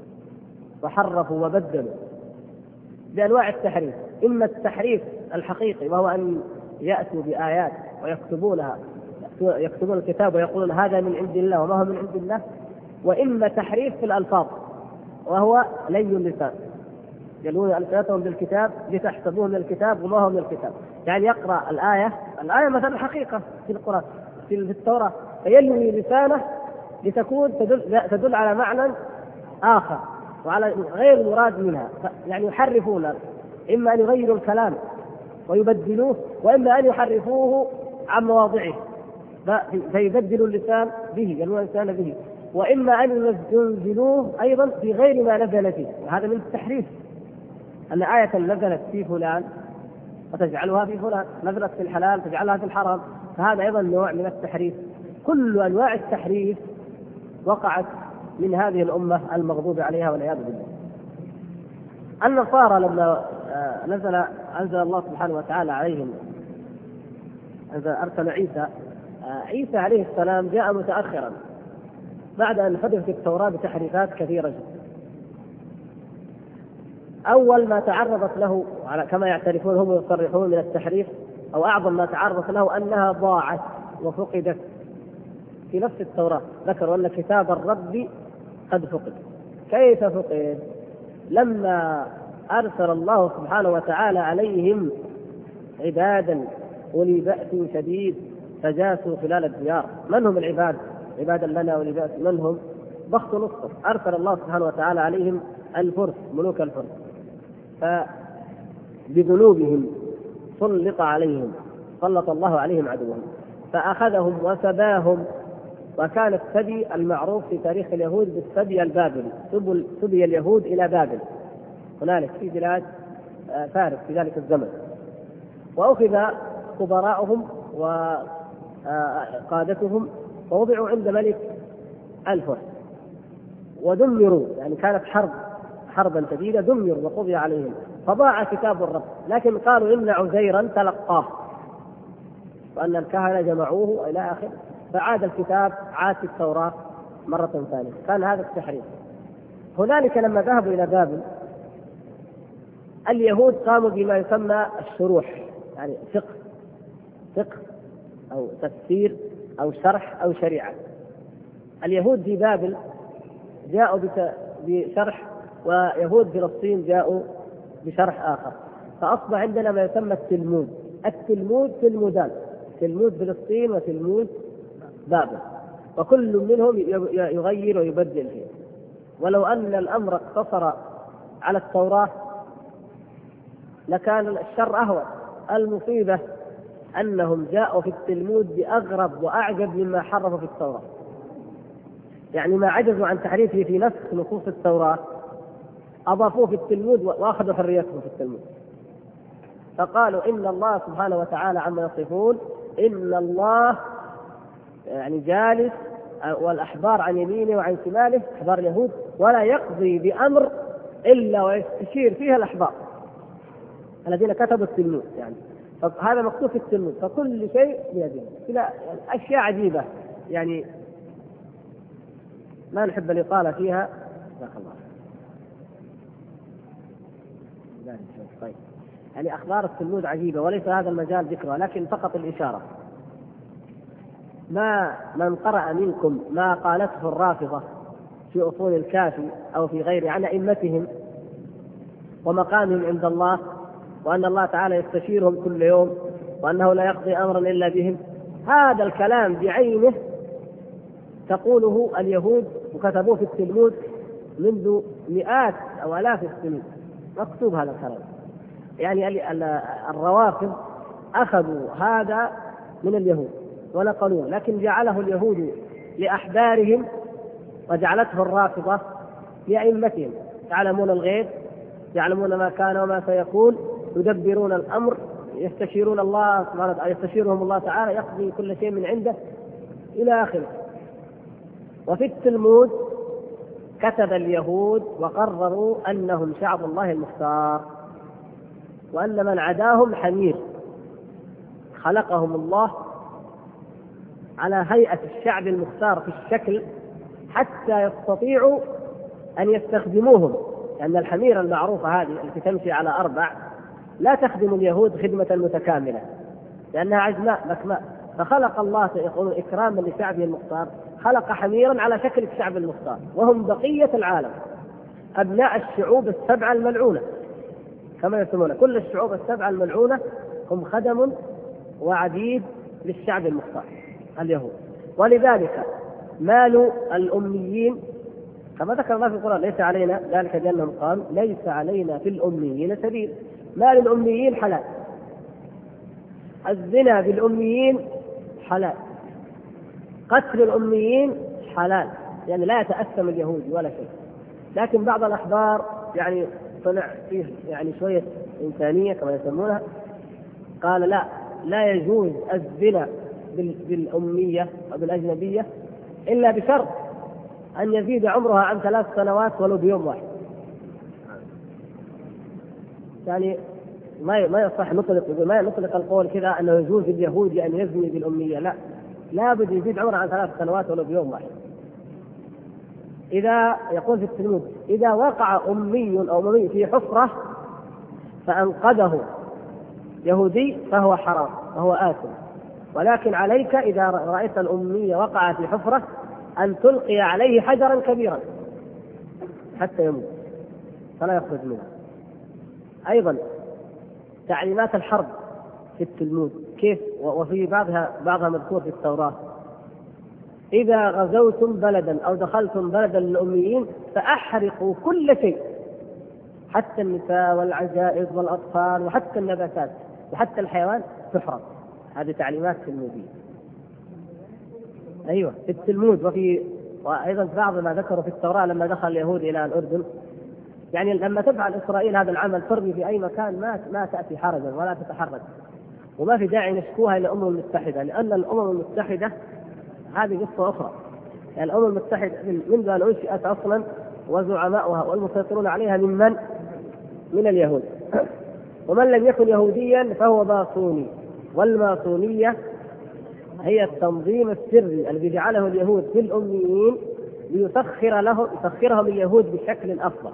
Speaker 1: وحرفوا وبدلوا بأنواع التحريف. إما التحريف الحقيقي وهو أن يأتوا بآيات ويكتبونها، يكتبون الكتاب ويقولون هذا من عند الله وما هو من عند الله، وإما تحريف في الألفاظ وهو لي اللسان، يلون ألسنتهم بالكتاب لتحسبوه من الكتاب وما هو من الكتاب. يعني يقرأ الآية مثلا حقيقة في القرآن في التوراة فيلوي لسانه لتكون تدل على معنى آخر وعلى غير المراد منها. يعني يحرفون، إما أن يغيروا الكلام ويبدلوه، وإما أن يحرفوه عن مواضعه فيبدلوا اللسان به، يلون اللسان به، وإما أن ينزلوه أيضا في غير ما نزل فيه. هذا من التحريف، أن آية نزلت في فلان وتجعلها في فلان، نزلت في الحلال تجعلها في الحرام، فهذا أيضا نوع من التحريف. كل أنواع التحريف وقعت من هذه الأمة المغضوب عليها والعياذ بالله. النصارى لما أنزل الله سبحانه وتعالى عليهم، أرسل عيسى عليه السلام جاء متأخرا بعد أن حدثت التوراة بتحريفات كثيرة جدا. أول ما تعرضت له كما يعترفون هم ويصرحون من التحريف، أو أعظم ما تعرضت له أنها ضاعت وفقدت. في نفس التوراة ذكروا أن كتاب الرب قد فقد. كيف فقد؟ لما أرسل الله سبحانه وتعالى عليهم عبادا أولي بأس شديد فجاسوا خلال الديار. من هم العباد؟ عبادا لنا أولي بأس. من هم؟ بخت نصر. أرسل الله سبحانه وتعالى عليهم الفرس، ملوك الفرس، فبذنوبهم سلط الله عليهم عدوهم فأخذهم وسباهم. وكان السبي المعروف في تاريخ اليهود بالسبي البابلي، سبي اليهود إلى بابل هنالك في بلاد فارس في ذلك الزمن، وأخذ كبراءهم وقادتهم ووضعوا عند ملك الفرس ودمروا، يعني كانت حربا شديدة، دمروا وقضي عليهم، فضاع كتاب الرب. لكن قالوا إن عزيرا تلقاه وأن الكهنة جمعوه وإلى آخر، فعاد الكتاب، عاد التوراة مرة ثانية. كان هذا التحريف. هنالك لما ذهبوا إلى بابل اليهود قاموا بما يسمى الشروح، يعني فقه أو تفسير أو شرح أو شريعة. اليهود في بابل جاءوا بشرح، ويهود فلسطين جاءوا بشرح آخر، فأصبح عندنا ما يسمى تلمودان، تلمود فلسطين وتلمود بابل، وكل منهم يغير ويبدل فيه. ولو أن الأمر اقتصر على التوراة لكان الشر أهون. المصيبة أنهم جاءوا في التلمود بأغرب وأعجب مما حرفوا في التوراة، يعني ما عجزوا عن تحريفه في نفس نصوص التوراة أضافوه في التلمود وأخذوا حريتهم في التلمود. فقالوا إن الله سبحانه وتعالى عما يصفون إن الله يعني جالس والأحبار عن يمينه وعن شماله، أحبار اليهود، ولا يقضي بأمر إلا ويستشير فيها الأحبار الذين كتبوا التلمود، يعني هذا مكتوب في التلمود، فكل شيء بيده. كلا أشياء عجيبة يعني ما نحب الإطالة فيها. جزاك الله. طيب، يعني أخبار التلمود عجيبة وليس هذا المجال ذكرها، لكن فقط الإشارة. من قرأ منكم ما قالته الرافضة في أصول الكافي أو في غير عن أئمتهم ومقامهم عند الله، وأن الله تعالى يستشيرهم كل يوم، وأنه لا يقضي أمرا إلا بهم، هذا الكلام بعينه تقوله اليهود وكتبوه في التلمود منذ مئات أو آلاف السنين، مكتوب هذا الكلام. يعني الروافض أخذوا هذا من اليهود ونقلوه، لكن جعله اليهود لأحبارهم وجعلته الرافضة لأئمتهم. يعلمون الغيب، يعلمون ما كان وما سيكون، يدبرون الأمر، يستشيرون الله سبحانه وتعالى، يستشيرهم الله تعالى، يقضي كل شيء من عنده إلى آخره. وفي التلمود كتب اليهود وقرروا أنهم شعب الله المختار، وأن من عداهم حمير، خلقهم الله على هيئة الشعب المختار في الشكل حتى يستطيعوا أن يستخدموهم، لأن الحميرة المعروفة هذه التي تمشي على 4 لا تخدم اليهود خدمة متكاملة لأنها عجماء مكماء، فخلق الله يقول إكراما لشعبه المختار خلق حميرا على شكل الشعب المختار، وهم بقية العالم أبناء الشعوب ال7 الملعونة كما يسمون. كل الشعوب ال7 الملعونة هم خدم وعبيد للشعب المختار اليهود. ولذلك مال الأميين كما ذكر الله في القرآن ليس علينا ذلك بأنهم قالوا ليس علينا في الأميين سبيل. مال الأميين حلال، الزنا بالأميين حلال، قتل الأميين حلال، يعني لا يتأثم اليهودي ولا شيء. لكن بعض الأحبار يعني طلع فيه يعني شوية إنسانية كما يسمونها، قال لا يجوز الزنا بالأمية أو بالأجنبية إلا بشرط أن يزيد عمرها عن 3 سنوات ولو بيوم واحد. يعني ما يصح نطلق القول كذا أنه يجوز اليهودي أن يزني بالأمية، لا بد يزيد عمره عن 3 سنوات ولو بيوم واحد. إذا يقول في التلميذ إذا وقع أمي أو أمي في حفرة فأنقذه يهودي فهو حرام وهو آثم، ولكن عليك إذا رأيت الأمي وقع في حفرة أن تلقي عليه حجرا كبيرا حتى يموت فلا يخرج منها. أيضا تعليمات الحرب في التلمود كيف، وفي بعضها مذكور في التوراة: إذا غزوتم بلدا أو دخلتم بلدا للأميين فأحرقوا كل شيء، حتى النساء والعجائز والأطفال وحتى النباتات وحتى الحيوان تحرق. هذه تعليمات تلمودية. أيوة في التلمود. وأيضا بعض ما ذكروا في التوراة لما دخل اليهود إلى الأردن، يعني لما تفعل إسرائيل هذا العمل ترمي في أي مكان ما تأتي حرجا ولا تتحرك، وما في داعي نشكوها إلى الأمم المتحدة، لأن الأمم المتحدة هذه قصة أخرى. يعني الأمم المتحدة منذ أن أنشئت أصلا وزعماؤها والمسيطرون عليها من اليهود، ومن لم يكن يهوديا فهو ماسوني. والماسونية هي التنظيم السري الذي جعله اليهود في الأميين ليسخرهم اليهود بشكل أفضل.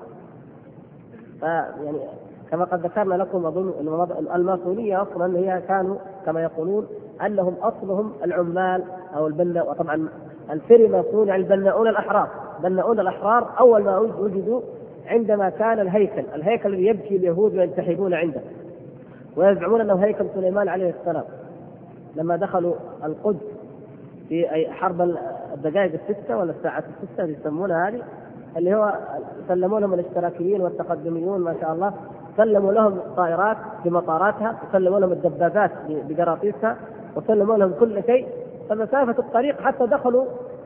Speaker 1: يعني كما قد ذكرنا لكم أظن الماسونية أصلا هي كانوا كما يقولون أنهم أصلهم العمال أو البناء، وطبعا الفري ماسون يعني البناؤون الأحرار. بناؤون الأحرار أول ما وجدوا عندما كان الهيكل الذي يبكي اليهود وينتحبون عنده، ويزعمون أنه هيكل سليمان عليه السلام. لما دخلوا القدس في حرب الدقائق 6 ولا الساعة 6 يسمونها هذه، اللي هو سلموا لهم الاشتراكيين والتقدميون ما شاء الله، سلموا لهم الطائرات بمطاراتها، وسلموا لهم الدبابات بقراطيسها، وسلموا لهم كل شيء. فمسافة الطريق حتى دخلوا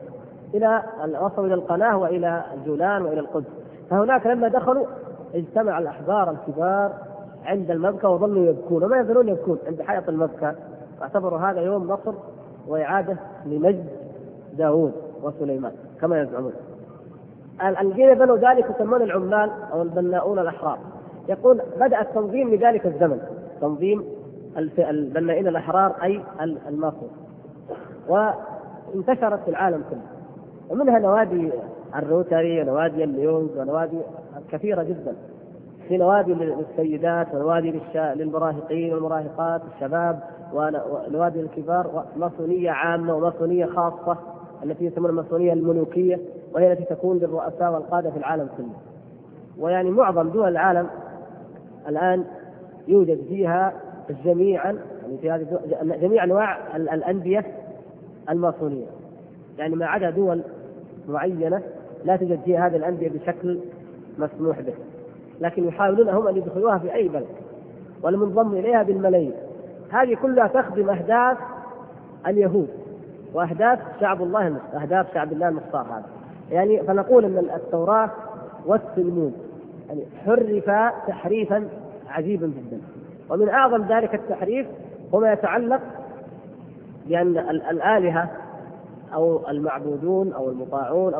Speaker 1: وصلوا إلى القناة وإلى الجولان وإلى القدس. فهناك لما دخلوا اجتمع الأحبار الكبار عند المبكى وظلوا يبكون، وما يزالون يبكون عند حائط المبكى، واعتبروا هذا يوم نصر وإعادة لمجد داوود وسليمان كما يزعمون. الذين بنوا ذلك يسمون العمال أو البناؤون الأحرار. يقول بدأ التنظيم لذلك الزمن، تنظيم البنائين الأحرار أي الماسون، وانتشرت في العالم كله، ومنها نوادي الروتاري ونوادي الليونز ونوادي كثيرة جدا. في نوادي للسيدات ونوادي للمراهقين والمراهقات الشباب ونوادي الكبار، وماسونية عامة وماسونية خاصة التي يسمونها الماسونية الملوكية، وهي التي تكون للرؤساء والقادة في العالم كله. ويعني معظم دول العالم الآن يوجد فيها جميع أنواع الأندية الماسونية، يعني ما عدا دول معينة لا توجد فيها هذه الأندية بشكل مسموح به، لكن يحاولون هم أن يدخلوها في أي بلد والمنضم إليها بالملايين. هذه كلها تخدم أهداف اليهود وأهداف شعب الله أهداف شعب الله المختار هذا. يعني فنقول أن التوراة والتلمود يعني حرفا تحريفا عجيبا جدا. ومن أعظم ذلك التحريف هو ما يتعلق بأن الآلهة أو المعبودون أو المطاعون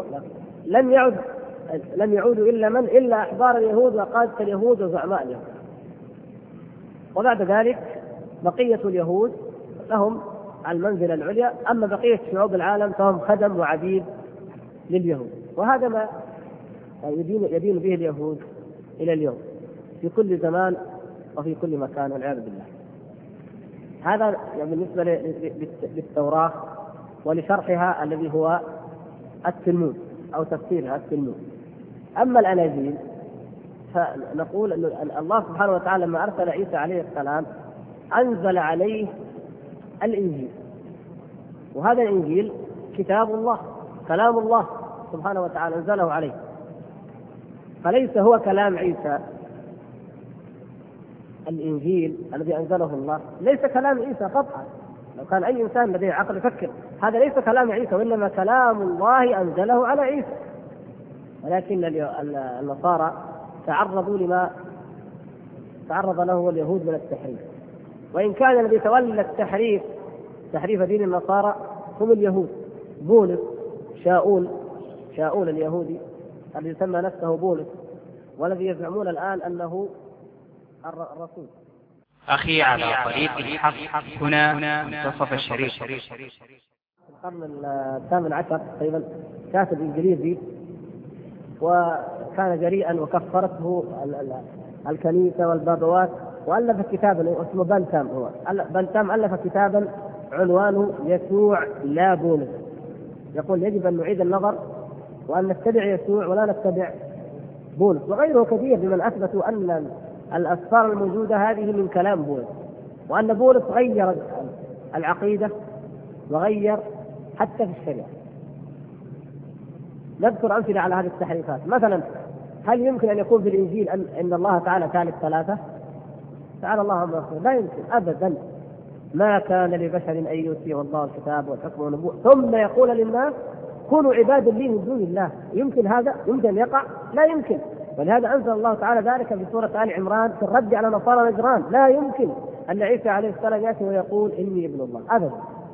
Speaker 1: لم يعودوا إلا أحبار اليهود وقادة اليهود وزعماء اليهود. وبعد ذلك بقية اليهود لهم المنزلة العليا، أما بقية شعوب العالم فهم خدم وعبيد لليهود. وهذا ما يدين به اليهود إلى اليوم في كل زمان وفي كل مكان والعياذ بالله. هذا بالنسبة للتوراة ولشرحها الذي هو التلمود أو تفسيرها التلمود. أما الأناجيل فنقول أن الله سبحانه وتعالى لما أرسل عيسى عليه السلام أنزل عليه الإنجيل، وهذا الإنجيل كتاب الله كلام الله سبحانه وتعالى أنزله عليه، فليس هو كلام عيسى. الإنجيل الذي أنزله الله ليس كلام عيسى قطعا، لو كان أي إنسان لديه عقل يفكر هذا ليس كلام عيسى وإنما كلام الله أنزله على عيسى. ولكن النصارى تعرضوا لما تعرض له اليهود من التحريف، وإن كان الذي تولى التحريف تحريف دين النصارى هم اليهود. بولس شاؤول اليهودي الذي سمى نفسه بولس والذي يزعمون الآن أنه الرسول.
Speaker 3: أخي على طريق الحق هنا منتصف الشريف.
Speaker 1: في القرن الثامن عشر تقريبا كاتب إنجليزي وكان جريئا وكفرته الكنيسة والبابوات، وألف كتابا اسمه بنتام. بنتام ألف كتابا عنوانه يسوع لا بولس. يقول يجب أن نعيد النظر وأن نتبع يسوع ولا نتبع بولس، وغيره كثير ممن أثبتوا أن الأسفار الموجودة هذه من كلام بولس، وأن بولس غير العقيدة وغير حتى في الشريعة. نذكر أمثلة على هذه التحريفات. مثلا هل يمكن أن يكون في الإنجيل أن الله تعالى ثالث ثلاثة؟ تعالى الله عما يقول، لا يمكن أبدا. ما كان لبشر أن يؤتيه الله الكتاب والحكم والنبوة ثم يقول للناس كونوا عبادا لي من دون الله. يمكن هذا؟ يمكن أن يقع؟ لا يمكن. ولهذا أنزل الله تعالى ذلك في سورة آل عمران في الرد على نصارى نجران. لا يمكن أن عيسى عليه السلام يأتي ويقول إني ابن الله أبدا.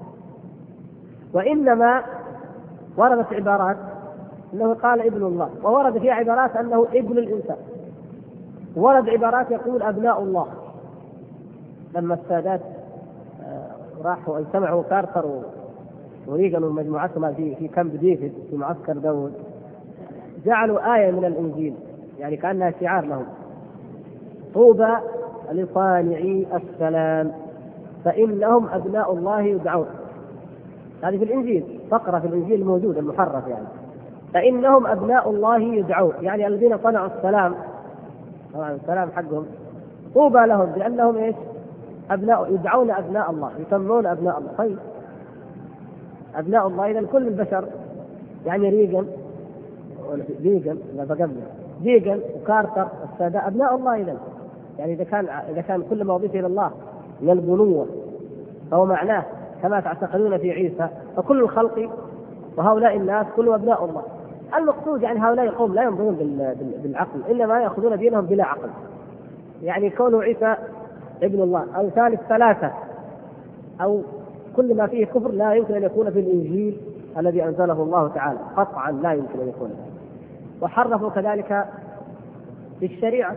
Speaker 1: وإنما وردت عبارات أنه قال ابن الله، وورد فيها عبارات أنه ابن الإنسان، ورد عبارات يقول أبناء الله. لما السادات راحوا اجتمعوا كارتر وريغان ومجموعتهم في كامب ديفيد في معسكر داود، جعلوا آية من الإنجيل يعني كأنها شعار لهم: طوبى لصانعي السلام فإنهم أبناء الله يدعون. هذه في الإنجيل، فقرة في الإنجيل الموجود المحرف يعني. فإنهم أبناء الله يدعون، يعني الذين صنعوا السلام، طبعا السلام حقهم طوبى لهم بأنهم إيش؟ أبناء، يدعون أبناء الله، يسمون أبناء الله. طيب أبناء الله إذا كل البشر، يعني ريغان وكارتر السادة أبناء الله إذا. يعني إذا كان كل ما أضيف إلى الله من البنوة فهو معناه كما تعتقدون في عيسى فكل الخلق وهؤلاء الناس كلهم أبناء الله. المقصود يعني هؤلاء القوم لا ينظرون بالعقل، إنما يأخذون دينهم بلا عقل. يعني كونه عيسى ابن الله أو ثالث ثلاثة أو كل ما فيه كفر لا يمكن أن يكون في الإنجيل الذي أنزله الله تعالى، قطعا لا يمكن أن يكون. وحرفوا كذلك في الشريعة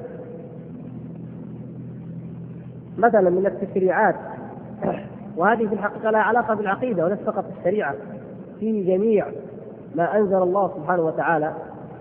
Speaker 1: مثلا من التشريعات، وهذه في الحقيقة لها علاقة بالعقيدة وليس فقط الشريعة. في جميع ما أنزل الله سبحانه وتعالى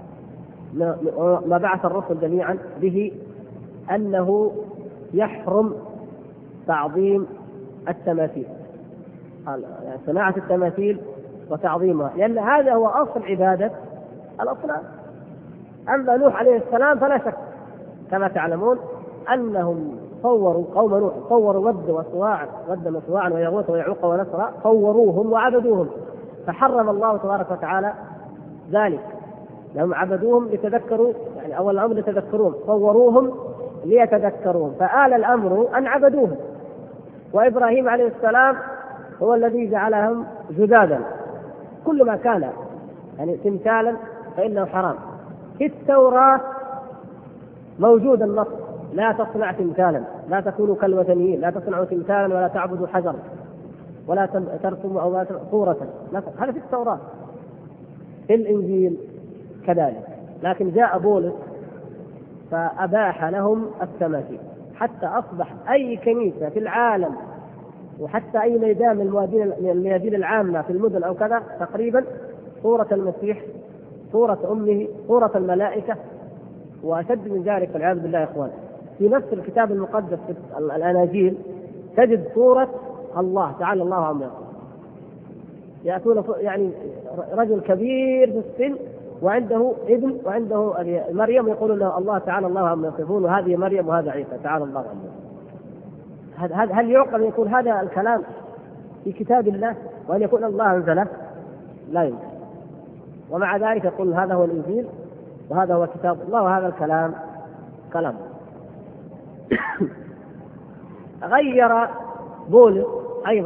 Speaker 1: ما بعث الرسل جميعا به أنه يحرم تعظيم التماثيل، صناعة التماثيل وتعظيمها، لأن هذا هو أصل عبادة الأصنام. أما نوح عليه السلام فلا شك كما تعلمون أنهم صوروا قوم نوح، صوروا ود وسواعا ويغوث ويعوق ونسرا، صوروهم وعبدوهم، فحرم الله تبارك وتعالى ذلك. لهم عبدوهم لتذكروا، يعني أول الأمر لتذكروهم، صوروهم ليتذكروهم، فآل الأمر أن عبدوهم. وإبراهيم عليه السلام هو الذي جعلهم جدادا، كل ما كان يعني تمثالا فإنه حرام. في التوراة موجود النص: لا تصنع تمثالا، لا تكونوا كالوثنيين، لا تصنعوا تمثالا ولا تعبدوا حجرا ولا ترسموا أو صورة. هذا في التوراة. في الإنجيل كذلك، لكن جاء بولس فأباح لهم التماثيل، حتى أصبح أي كنيسة في العالم وحتى أي ميدان من الميادين العامة في المدن أو كذا تقريبا صورة المسيح، صورة أمه، صورة الملائكة، وأشد من ذلك والعياذ بالله يا إخوان. في نفس الكتاب المقدس في الأناجيل تجد صورة الله تعالى الله عما يقول. يأتون يعني رجل كبير في السن وعنده ابن وعنده مريم، يقولون له الله تعالى الله عما يصفون، وهذه مريم وهذا عيسى تعالى الله عما. هل يعقل يكون هذا الكلام في كتاب الله وأن يكون الله أنزله؟ لا يمكن. ومع ذلك يقول هذا هو الإنجيل وهذا هو كتاب الله وهذا الكلام كلام. غير بولس أيضا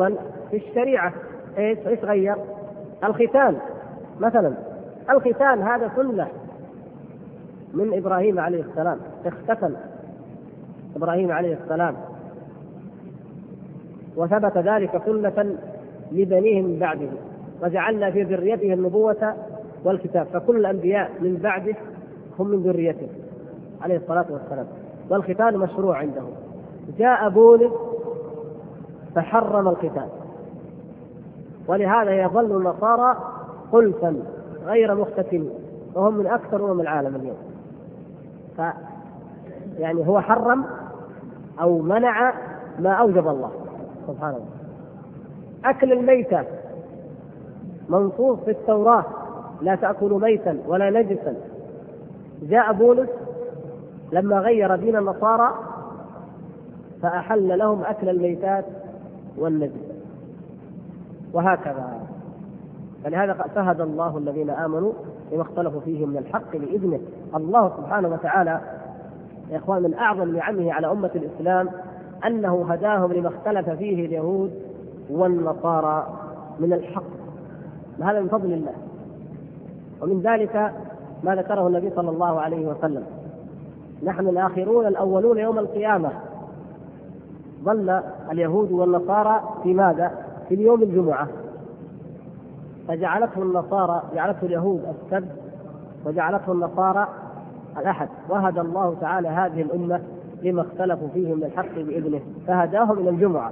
Speaker 1: في الشريعة إيش غير؟ الختان مثلا. الختان هذا سنة من إبراهيم عليه السلام، اختتن إبراهيم عليه السلام، وثبت ذلك سنة لبنيه من بعده، وجعلنا في ذريته النبوة والكتاب، فكل الأنبياء من بعده هم من ذريته عليه الصلاة والسلام، والختان مشروع عنده. جاء بولس فحرم الختان، ولهذا يظل النصارى خلفا غير مختتنين، وهم من أكثر أمم العالم اليوم. يعني هو حرم أو منع ما أوجب الله سبحانه وتعالى. أكل الميتة منصوص في التوراة لا تأكلوا ميتا ولا نجسا. جاء بولس لما غير دين النصارى فأحل لهم أكل الميتات والنجس، وهكذا. فلهذا فهدى الله الذين آمنوا لما اختلفوا فيه من الحق بإذنه. الله سبحانه وتعالى يا إخوان من أعظم نعمه على أمة الإسلام أنه هداهم لما اختلف فيه اليهود والنصارى من الحق، هذا من فضل الله. ومن ذلك ما ذكره النبي صلى الله عليه وسلم: نحن الآخرون الأولون يوم القيامة. ظل اليهود والنصارى في ماذا؟ في اليوم الجمعة، فجعلته النصارى جعلته اليهود السبت، وجعلته النصارى الأحد. وهدى الله تعالى هذه الأمة لما اختلفوا فيه من الحق بإذنه، فهداهم إلى الجمعة.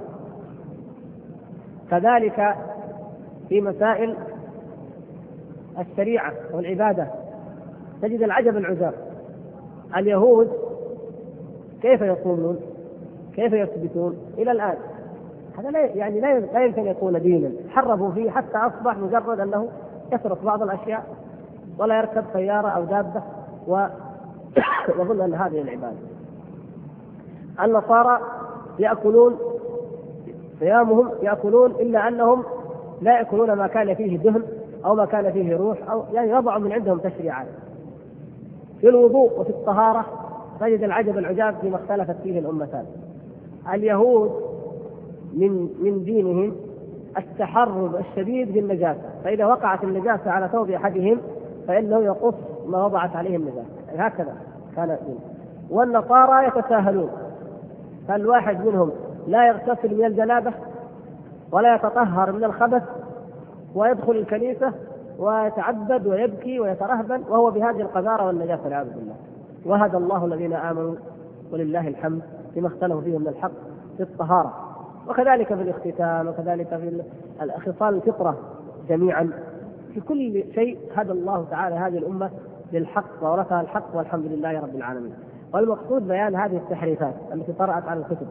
Speaker 1: كذلك في مسائل الشريعة والعبادة تجد العجب العجاب. اليهود كيف يصومون؟ كيف يثبتون؟ إلى الآن هذا لا يمكن يكون دينا، حرفوا فيه حتى أصبح مجرد أنه يترك بعض الأشياء ولا يركب سيارة أو دابة ويظن أن هذه العبادة. النصارى يأكلون، صيامهم يأكلون، إلا أنهم لا يأكلون ما كان فيه دهن أو ما كان فيه روح، أو يعني يضعوا من عندهم تشريعات. في الوضوء وفي الطهارة تجد العجب العجاب فيما اختلفت فيه الأمتان. اليهود من دينهم التحرز الشديد بالنجاسة، فإذا وقعت النجاسة على ثوب أحدهم فإنه يقص ما وضعت عليه النجاسة، هكذا كان دين. والنصارى يتساهلون، فالواحد منهم لا يغتسل من الجنابة ولا يتطهر من الخبث ويدخل الكنيسة ويتعبد ويبكي ويترهبن وهو بهذه القذارة والنجاسة والعياذ بالله. وهدى الله الذين آمنوا ولله الحمد فيما اختلفوا فيه من الحق في الطهارة، وكذلك في الاختتان، وكذلك في خصال الفطرة جميعا. في كل شيء هدى الله تعالى هذه الأمة للحق وورثها الحق، والحمد لله رب العالمين. والمقصود بيان هذه التحريفات التي طرأت على الكتب.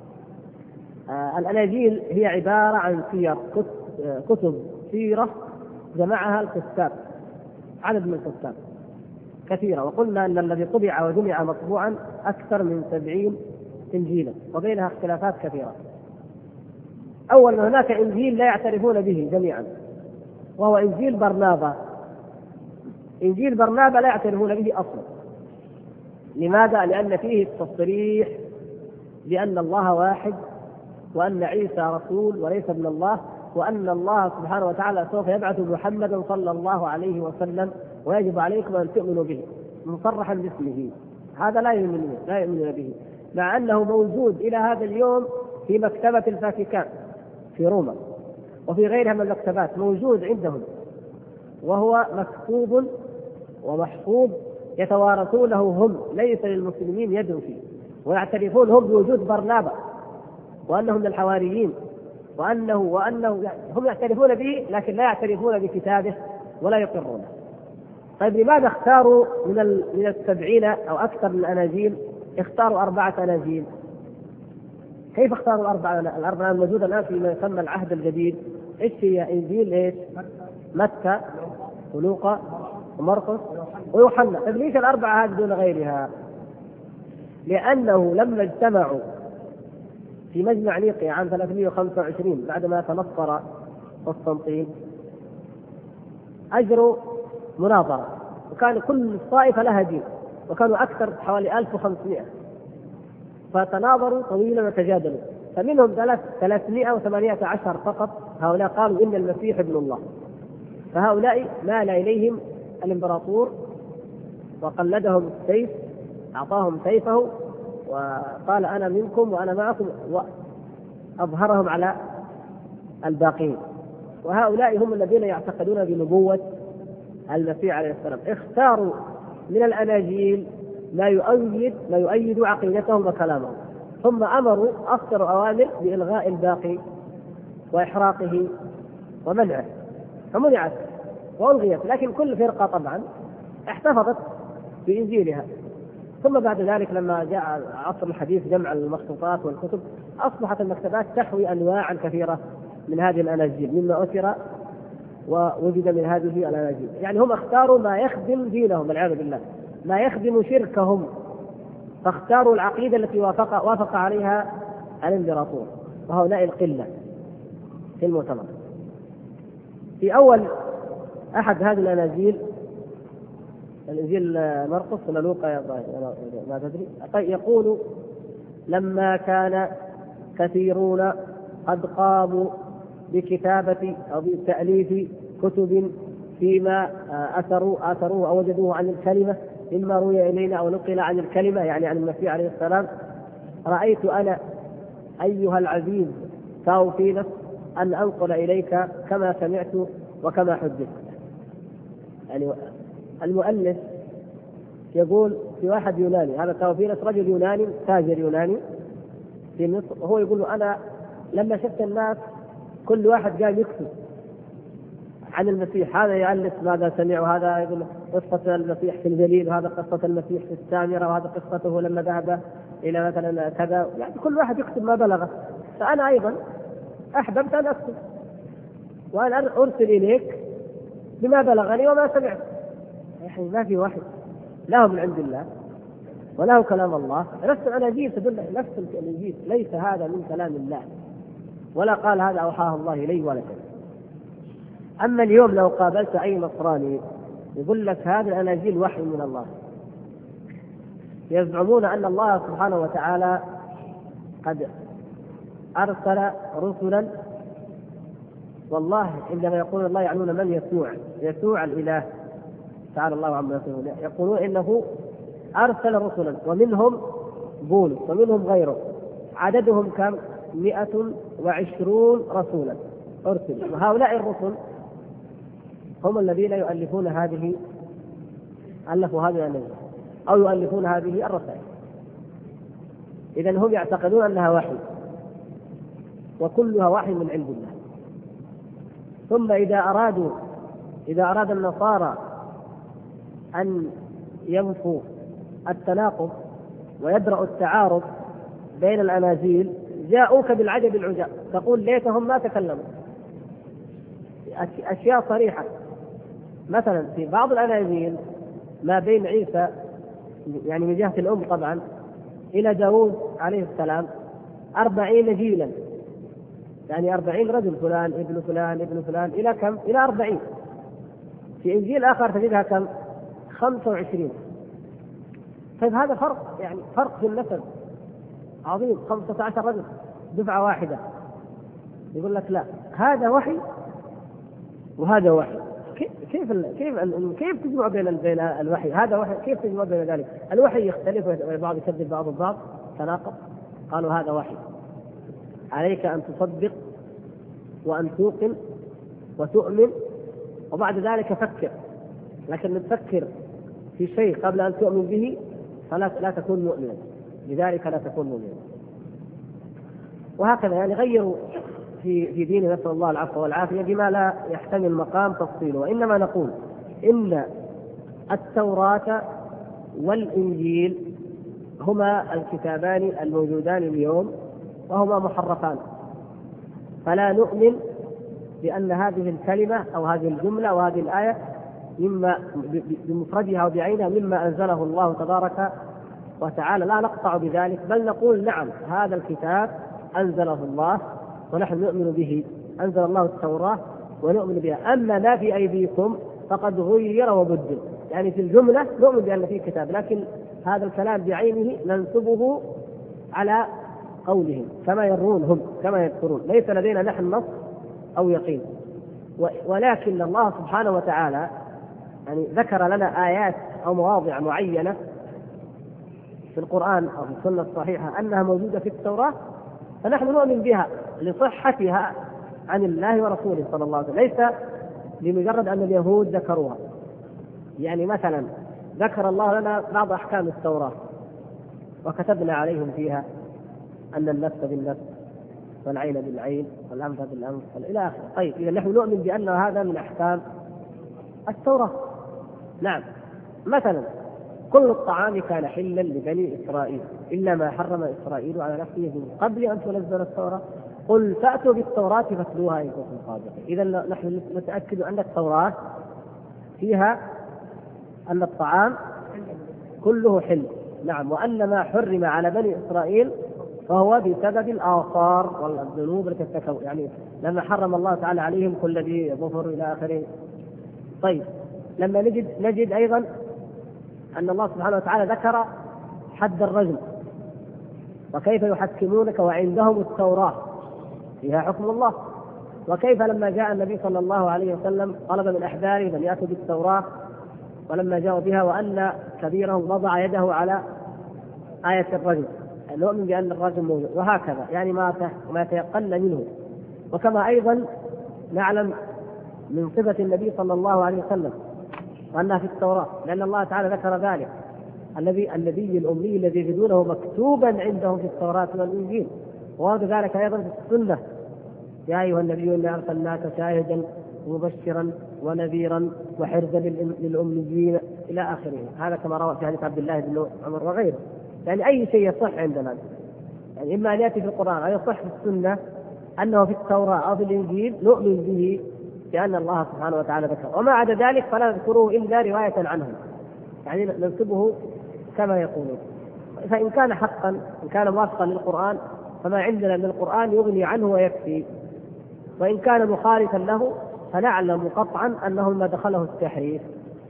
Speaker 1: الأناجيل هي عبارة عن سير، كتب سيرة جمعها الكتاب، عدد من الكتاب كثيرة. وقلنا أن الذي طبع وجمع مطبوعا أكثر من 70 إنجيلا، وبينها اختلافات كثيرة. أولا هناك إنجيل لا يعترفون به جميعا، وهو إنجيل برنابا. إنجيل برنابا لا يعترفون به أصلا. لماذا؟ لأن فيه التصريح بأن الله واحد، وأن عيسى رسول وليس ابن الله، وأن الله سبحانه وتعالى سوف يبعث محمدا صلى الله عليه وسلم، ويجب عليكم أن تؤمنوا به، مصرحا باسمه. هذا لا يؤمنون به، مع أنه موجود إلى هذا اليوم في مكتبة الفاتيكان في روما، وفي غيرها من المكتبات موجود عندهم، وهو مكتوب ومحفوظ يتوارثونه هم، ليس للمسلمين يد فيه، ويعترفون هم بوجود برنابا وأنه من الحواريين، وأنه هم يعترفون به، لكن لا يعترفون بكتابه ولا يقرونه. طيب لماذا اختاروا من 70 أو أكثر من الأناجيل اختاروا 4 أناجيل؟ كيف اختاروا الأربعة الموجودة الآن في ما يسمى العهد الجديد؟ إيش هي؟ إنجيل متى ولوقا ومرقس ويوحنا. طيب ليش الأربعة هذه دون غيرها؟ لأنه لما اجتمعوا في مجمع نيقيا عام 325 بعدما تنصر قسطنطين أجروا مناظرة، وكان كل طائفة لها دين، وكانوا أكثر حوالي 1500، فتناظروا طويلا وتجادلوا، فمنهم 318 فقط هؤلاء قالوا إن المسيح ابن الله. فهؤلاء مال إليهم الإمبراطور وقلدهم السيف، أعطاهم سيفه وقال أنا منكم وأنا معكم، وأظهرهم على الباقين. وهؤلاء هم الذين يعتقدون بنبوة المسيح عليه السلام. اختاروا من الأناجيل ما يؤيد عقيدتهم وكلامهم، ثم أصدروا أوامر بإلغاء الباقي وإحراقه ومنعه، فمنعت وألغيت. لكن كل فرقة طبعا احتفظت بإنجيلها. ثم بعد ذلك لما جاء عصر الحديث جمع المخطوطات والكتب، أصبحت المكتبات تحوي أنواعا كثيرة من هذه الأناجيل مما أثر ووجد من هذه الأناجيل. يعني هم اختاروا ما يخدم دينهم والعياذ بالله، ما يخدم شركهم، فاختاروا العقيدة التي وافق عليها الإمبراطور، وهؤلاء القلة في المؤتمر. في أول أحد هذه الأناجيل، الإنجيل مرقس ولا لوقا ما تدري، يقول لما كان كثيرون قد قاموا بكتابة أو بتأليف كتب فيما أثروه أو وجدوه عن الكلمة مما روي إلينا أو نقل عن الكلمة، يعني عن المسيح عليه السلام، رأيت أنا أيها العزيز تاوفيلس أن أنقل إليك كما سمعت وكما حدثت. يعني المؤلف يقول في واحد يوناني، هذا تاوفيلس رجل يوناني تاجر يوناني في مصر، وهو يقول أنا لما شفت الناس كل واحد قال يكتب عن المسيح، هذا يألف ماذا سمع، وهذا يقول قصة المسيح في الجليل، وهذا قصة المسيح في السامرة، وهذا قصته لما ذهب إلى مثلا كذا، يعني كل واحد يكتب ما بلغه. فأنا أيضا أحببت أن أكتب وأن أرسل إليك بما بلغني وما سمعت. يعني ما في وحي له من عند الله وله كلام الله، نفس الأناجيل تدل نفس الإنجيل، ليس هذا من كلام الله ولا قال هذا أوحاه الله إليه ولا كذا. أما اليوم لو قابلت أي نصراني يقول لك هذا الأناجيل وحي من الله، يزعمون أن الله سبحانه وتعالى قد أرسل رسلا، والله عندما يقول الله يعنون من يسوع الإله تعالى الله عما يقولون، يقولون إنه أرسل رسلا ومنهم بولس ومنهم غيره، عددهم كم؟ 120 رسولا أرسل. وهؤلاء الرسل هم الذين ألفوا هذه الأناجيل أو يؤلفون هذه الرسائل. إذن هم يعتقدون أنها وحي، وكلها وحي من عند الله. ثم إذا أراد النصارى أن ينفوا التناقض ويدرأوا التعارض بين الأناجيل جاءوك بالعجب العجاب، تقول ليتهم ما تكلموا. أشياء صريحة، مثلا في بعض الأناجيل ما بين عيسى يعني من جهة الأم طبعا إلى داود عليه السلام 40 جيلا، يعني 40 رجل، فلان ابن فلان ابن فلان إلى كم؟ إلى 40. في إنجيل آخر تجدها كم؟ 25. طيب هذا فرق، يعني فرق في النسب عظيم، 15 رجل دفعة واحدة. يقول لك لا، هذا وحي وهذا وحي. كيف تجمع بين الوحي هذا وحي، كيف تجمع بين ذلك؟ الوحي يختلف وبعض يكذب بعض البعض، تناقض. قالوا هذا وحي، عليك أن تصدق وأن توقن وتؤمن، وبعد ذلك فكر. لكن تفكر في شيء قبل أن تؤمن به فلا تكون مؤمنا، لذلك لا تكون مؤمنا. وهكذا يعني غيروا في دين، نسأل الله العفو والعافية، بما لا يحتمل مقام تفصيله. وإنما نقول إن التوراة والإنجيل هما الكتابان الموجودان اليوم وهما محرفان، فلا نؤمن بأن هذه الكلمة أو هذه الجملة أو هذه الآية مما بمفردها وبعينها مما أنزله الله تبارك وتعالى، لا نقطع بذلك، بل نقول نعم هذا الكتاب أنزله الله ونحن نؤمن به، أنزل الله التوراة ونؤمن بها. أما ما في أيديكم فقد غير وبدل، يعني في الجملة نؤمن بأن فيه كتاب، لكن هذا الكلام بعينه ننسبه على قولهم كما يرون هم كما يذكرون، ليس لدينا نحن نص أو يقين، ولكن الله سبحانه وتعالى يعني ذكر لنا آيات أو مواضع معينة في القرآن أو في السنة الصحيحة أنها موجودة في التوراة، فنحن نؤمن بها لصحتها عن الله ورسوله صلى الله عليه وسلم، ليس لمجرد أن اليهود ذكروها. يعني مثلا ذكر الله لنا بعض أحكام التوراة وكتبنا عليهم فيها أن النفس بالنفس والعين بالعين والأنف بالأنف إلى آخره. طيب إذا نحن نؤمن بأن هذا من أحكام التوراة. نعم، مثلا كل الطعام كان حلا لبني إسرائيل إلا ما حرم إسرائيل على نفسه من قبل أن تنزل التوراة، قل فأتوا بالتوراة فاتلوها إن كنتم صادقين. إذا نحن نتأكد أن التوراة فيها أن الطعام كله حل. نعم، وأن ما حرم على بني إسرائيل فهو بسبب الآثار والذنوب التي ارتكبوا، يعني لما حرم الله تعالى عليهم كل ذي ظفر إلى آخره. طيب لما نجد أيضا أن الله سبحانه وتعالى ذكر حد الرجم، وكيف يحكمونك وعندهم التوراة فيها حكم الله، وكيف لما جاء النبي صلى الله عليه وسلم طلب من أحبارهم أن يأتوا بالتوراة، ولما جاءوا بها وأن كبيرهم وضع يده على آية الرجم، نؤمن بأن الرجم موجود، وهكذا يعني ما يتيقن منه. وكما أيضا نعلم من صفة النبي صلى الله عليه وسلم وأنها في التوراة، لأن الله تعالى ذكر ذلك، النبي الأمي الذي يجدونه مكتوبا عندهم في التوراة والإنجيل، وورد ذلك أيضا في السنة: يا أيها النبي إنا أرسلناك شاهدا ومبشرا ونذيرا وحرزا للأميين إلى آخره. هذا كما روى في حديث عبد الله بن عمر وغيره. يعني أي شيء يصح عندنا، يعني إما أن يأتي في القرآن أو يصح في السنة أنه في التوراة أو في الإنجيل، نؤمن به لأن الله سبحانه وتعالى ذكر، وما عدا ذلك فلا نذكره إلا رواية عنهم، يعني ننسبه كما يقولون. فإن كان حقا، إن كان موافقا للقرآن، فما عندنا من القرآن يغني عنه ويكفي، وإن كان مخالفا له فنعلم قطعا أنه ما دخله التحريف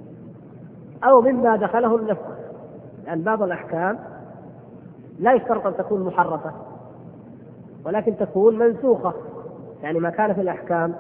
Speaker 1: أو مما دخله النسخ، لأن بعض الأحكام لا يشترط أن تكون محرفة ولكن تكون منسوخة، يعني ما كان في الأحكام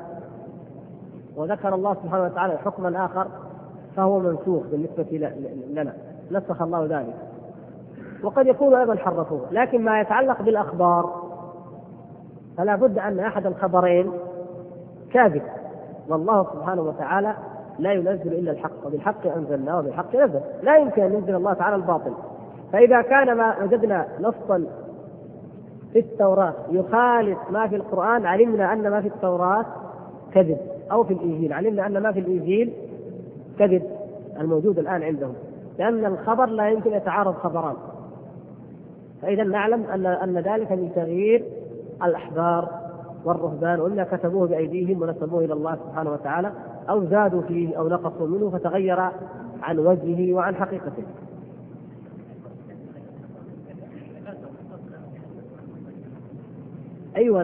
Speaker 1: وذكر الله سبحانه وتعالى حكما آخر فهو منسوخ بالنسبة لنا، نسخ الله ذلك. وقد يكون أيضا حرفوه. لكن ما يتعلق بالأخبار فلا بد أن أحد الخبرين كاذب، والله سبحانه وتعالى لا ينزل إلا الحق، وبالحق أنزلناه وبالحق نزل، لا يمكن أن ينزل الله تعالى الباطل. فإذا كان ما وجدنا نصا في التوراة يخالف ما في القرآن علمنا أن ما في التوراة كذب، أو في الإنجيل علمنا أن ما في الإنجيل كذب الموجود الآن عندهم، لأن الخبر لا يمكن يتعارض خبران. فإذا نعلم أن ذلك من تغيير الأحبار والرهبان، وإلا كتبوه بأيديهم ونسبوه إلى الله سبحانه وتعالى، أو زادوا فيه أو نقصوا منه فتغير عن وجهه وعن حقيقته. أيوة،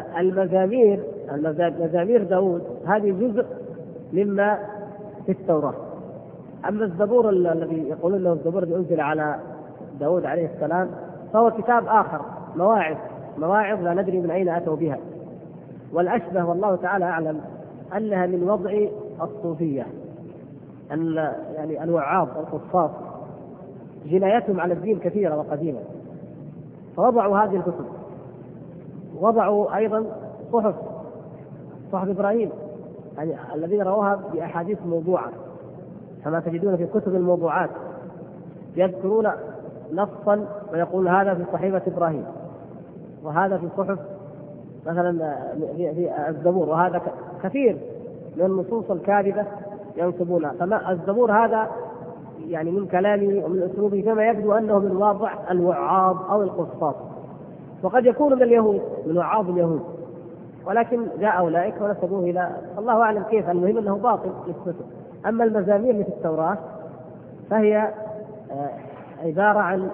Speaker 1: مزامير داود هذه جزء مما في التوراة. أما الزبور الذي يقولون له الزبور الذي أنزل على داود عليه السلام فهو كتاب آخر، مواعظ لا ندري من أين أتوا بها، والأشبه والله تعالى أعلم أنها من وضع الصوفية، يعني الوعاظ القصاص جنايتهم على الدين كثيرة وقديمة، فوضعوا هذه الكتب. وضعوا أيضا صحف إبراهيم، يعني الذين روها بأحاديث موضوعة، كما تجدون في كتب الموضوعات يذكرون نصا ويقول هذا في صحيفة إبراهيم، وهذا في صحف مثلا في الزبور، وهذا كثير من النصوص الكاذبة ينسبونها. فما الزبور هذا يعني من كلامه ومن أسلوبه كما يبدو أنه من واضع الوعاظ أو القصاص، وقد يكون من اليهود، من وعاظ اليهود، ولكن جاء أولئك ونسبوه إلى الله أعلم كيف، المهم أنه باطل نسبته. أما المزامير في التوراة فهي عبارة عن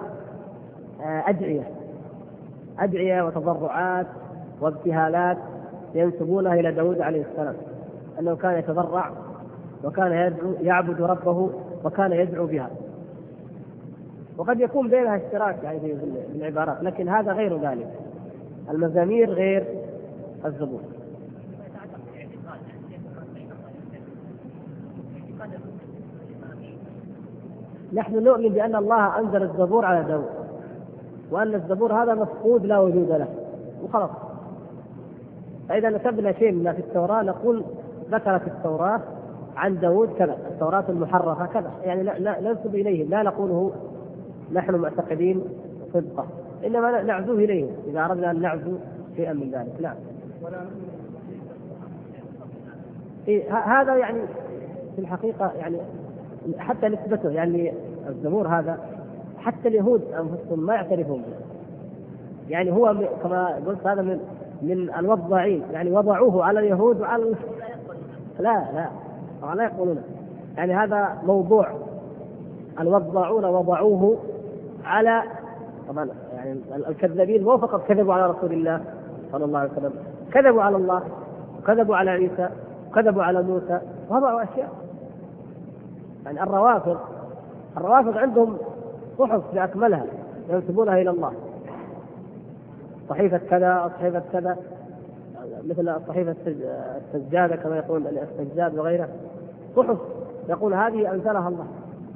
Speaker 1: أدعية وتضرعات وابتهالات ينسبونها إلى داود عليه السلام، أنه كان يتضرع وكان يعبد ربه وكان يدعو بها. وقد يكون بينها اشتراك يعني في العبارات، لكن هذا غير ذلك. المزامير غير الزبور. نحن نؤمن بأن الله أنزل الزبور على داود، وأن الزبور هذا مفقود لا وجود له وخلاص. فإذا نسبنا شيء مما في التوراة نقول ذكرت التوراة عن داود كذا، التوراة المحرفة كذا، يعني لا ننسب إليهم، لا نقوله نحن معتقدين صدقه، إنما نعزوه إليهم إذا أردنا أن نعزو شيئا من ذلك. نعم. هذا يعني في الحقيقة يعني حتى نسبته، يعني الزبور هذا حتى اليهود أنفسهم ما يعترفون به، يعني هو كما قلت هذا من الوضاعين، يعني وضعوه على اليهود وعلى لا يقولون، يعني هذا موضوع الوضاعون وضعوه على، طبعا يعني الكذابين مو فقط كذبوا على رسول الله صلى الله عليه وسلم، كذبوا على الله وكذبوا على عيسى وكذبوا على موسى ووضعوا أشياء. يعني الروافض عندهم صحف بأكملها ينسبونها إلى الله، صحيفة كذا صحيفة كذا، مثل الصحيفة السجادة كما يقول السجاد وغيره، صحف يقول هذه أنزلها الله.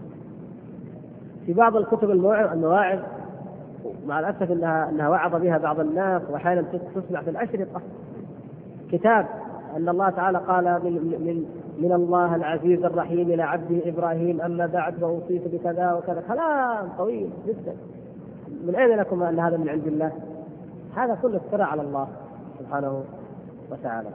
Speaker 1: في بعض الكتب المواعظ مع الأسف أنها وعظ بها بعض الناس، وأحيانا تسمع في الأشرطة كتاب أن الله تعالى قال من الله العزيز الرحيم إلى عبده إبراهيم أما بعد وأوصيت بكذا وكذا، كلام طويل جدا. من أين لكم أن هذا من عند الله؟ هذا كله افتراء على الله سبحانه وتعالى.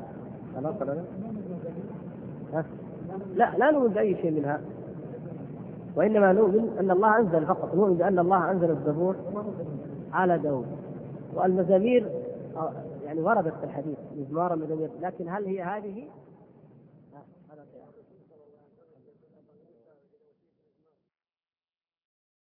Speaker 1: لا نؤمن بأي شيء منها، وإنما نؤمن أن الله أنزل، فقط نؤمن بأن الله أنزل الزبور على داود. والمزامير يعني وردت في الحديث مزمار المزامير، لكن هل هي هذه؟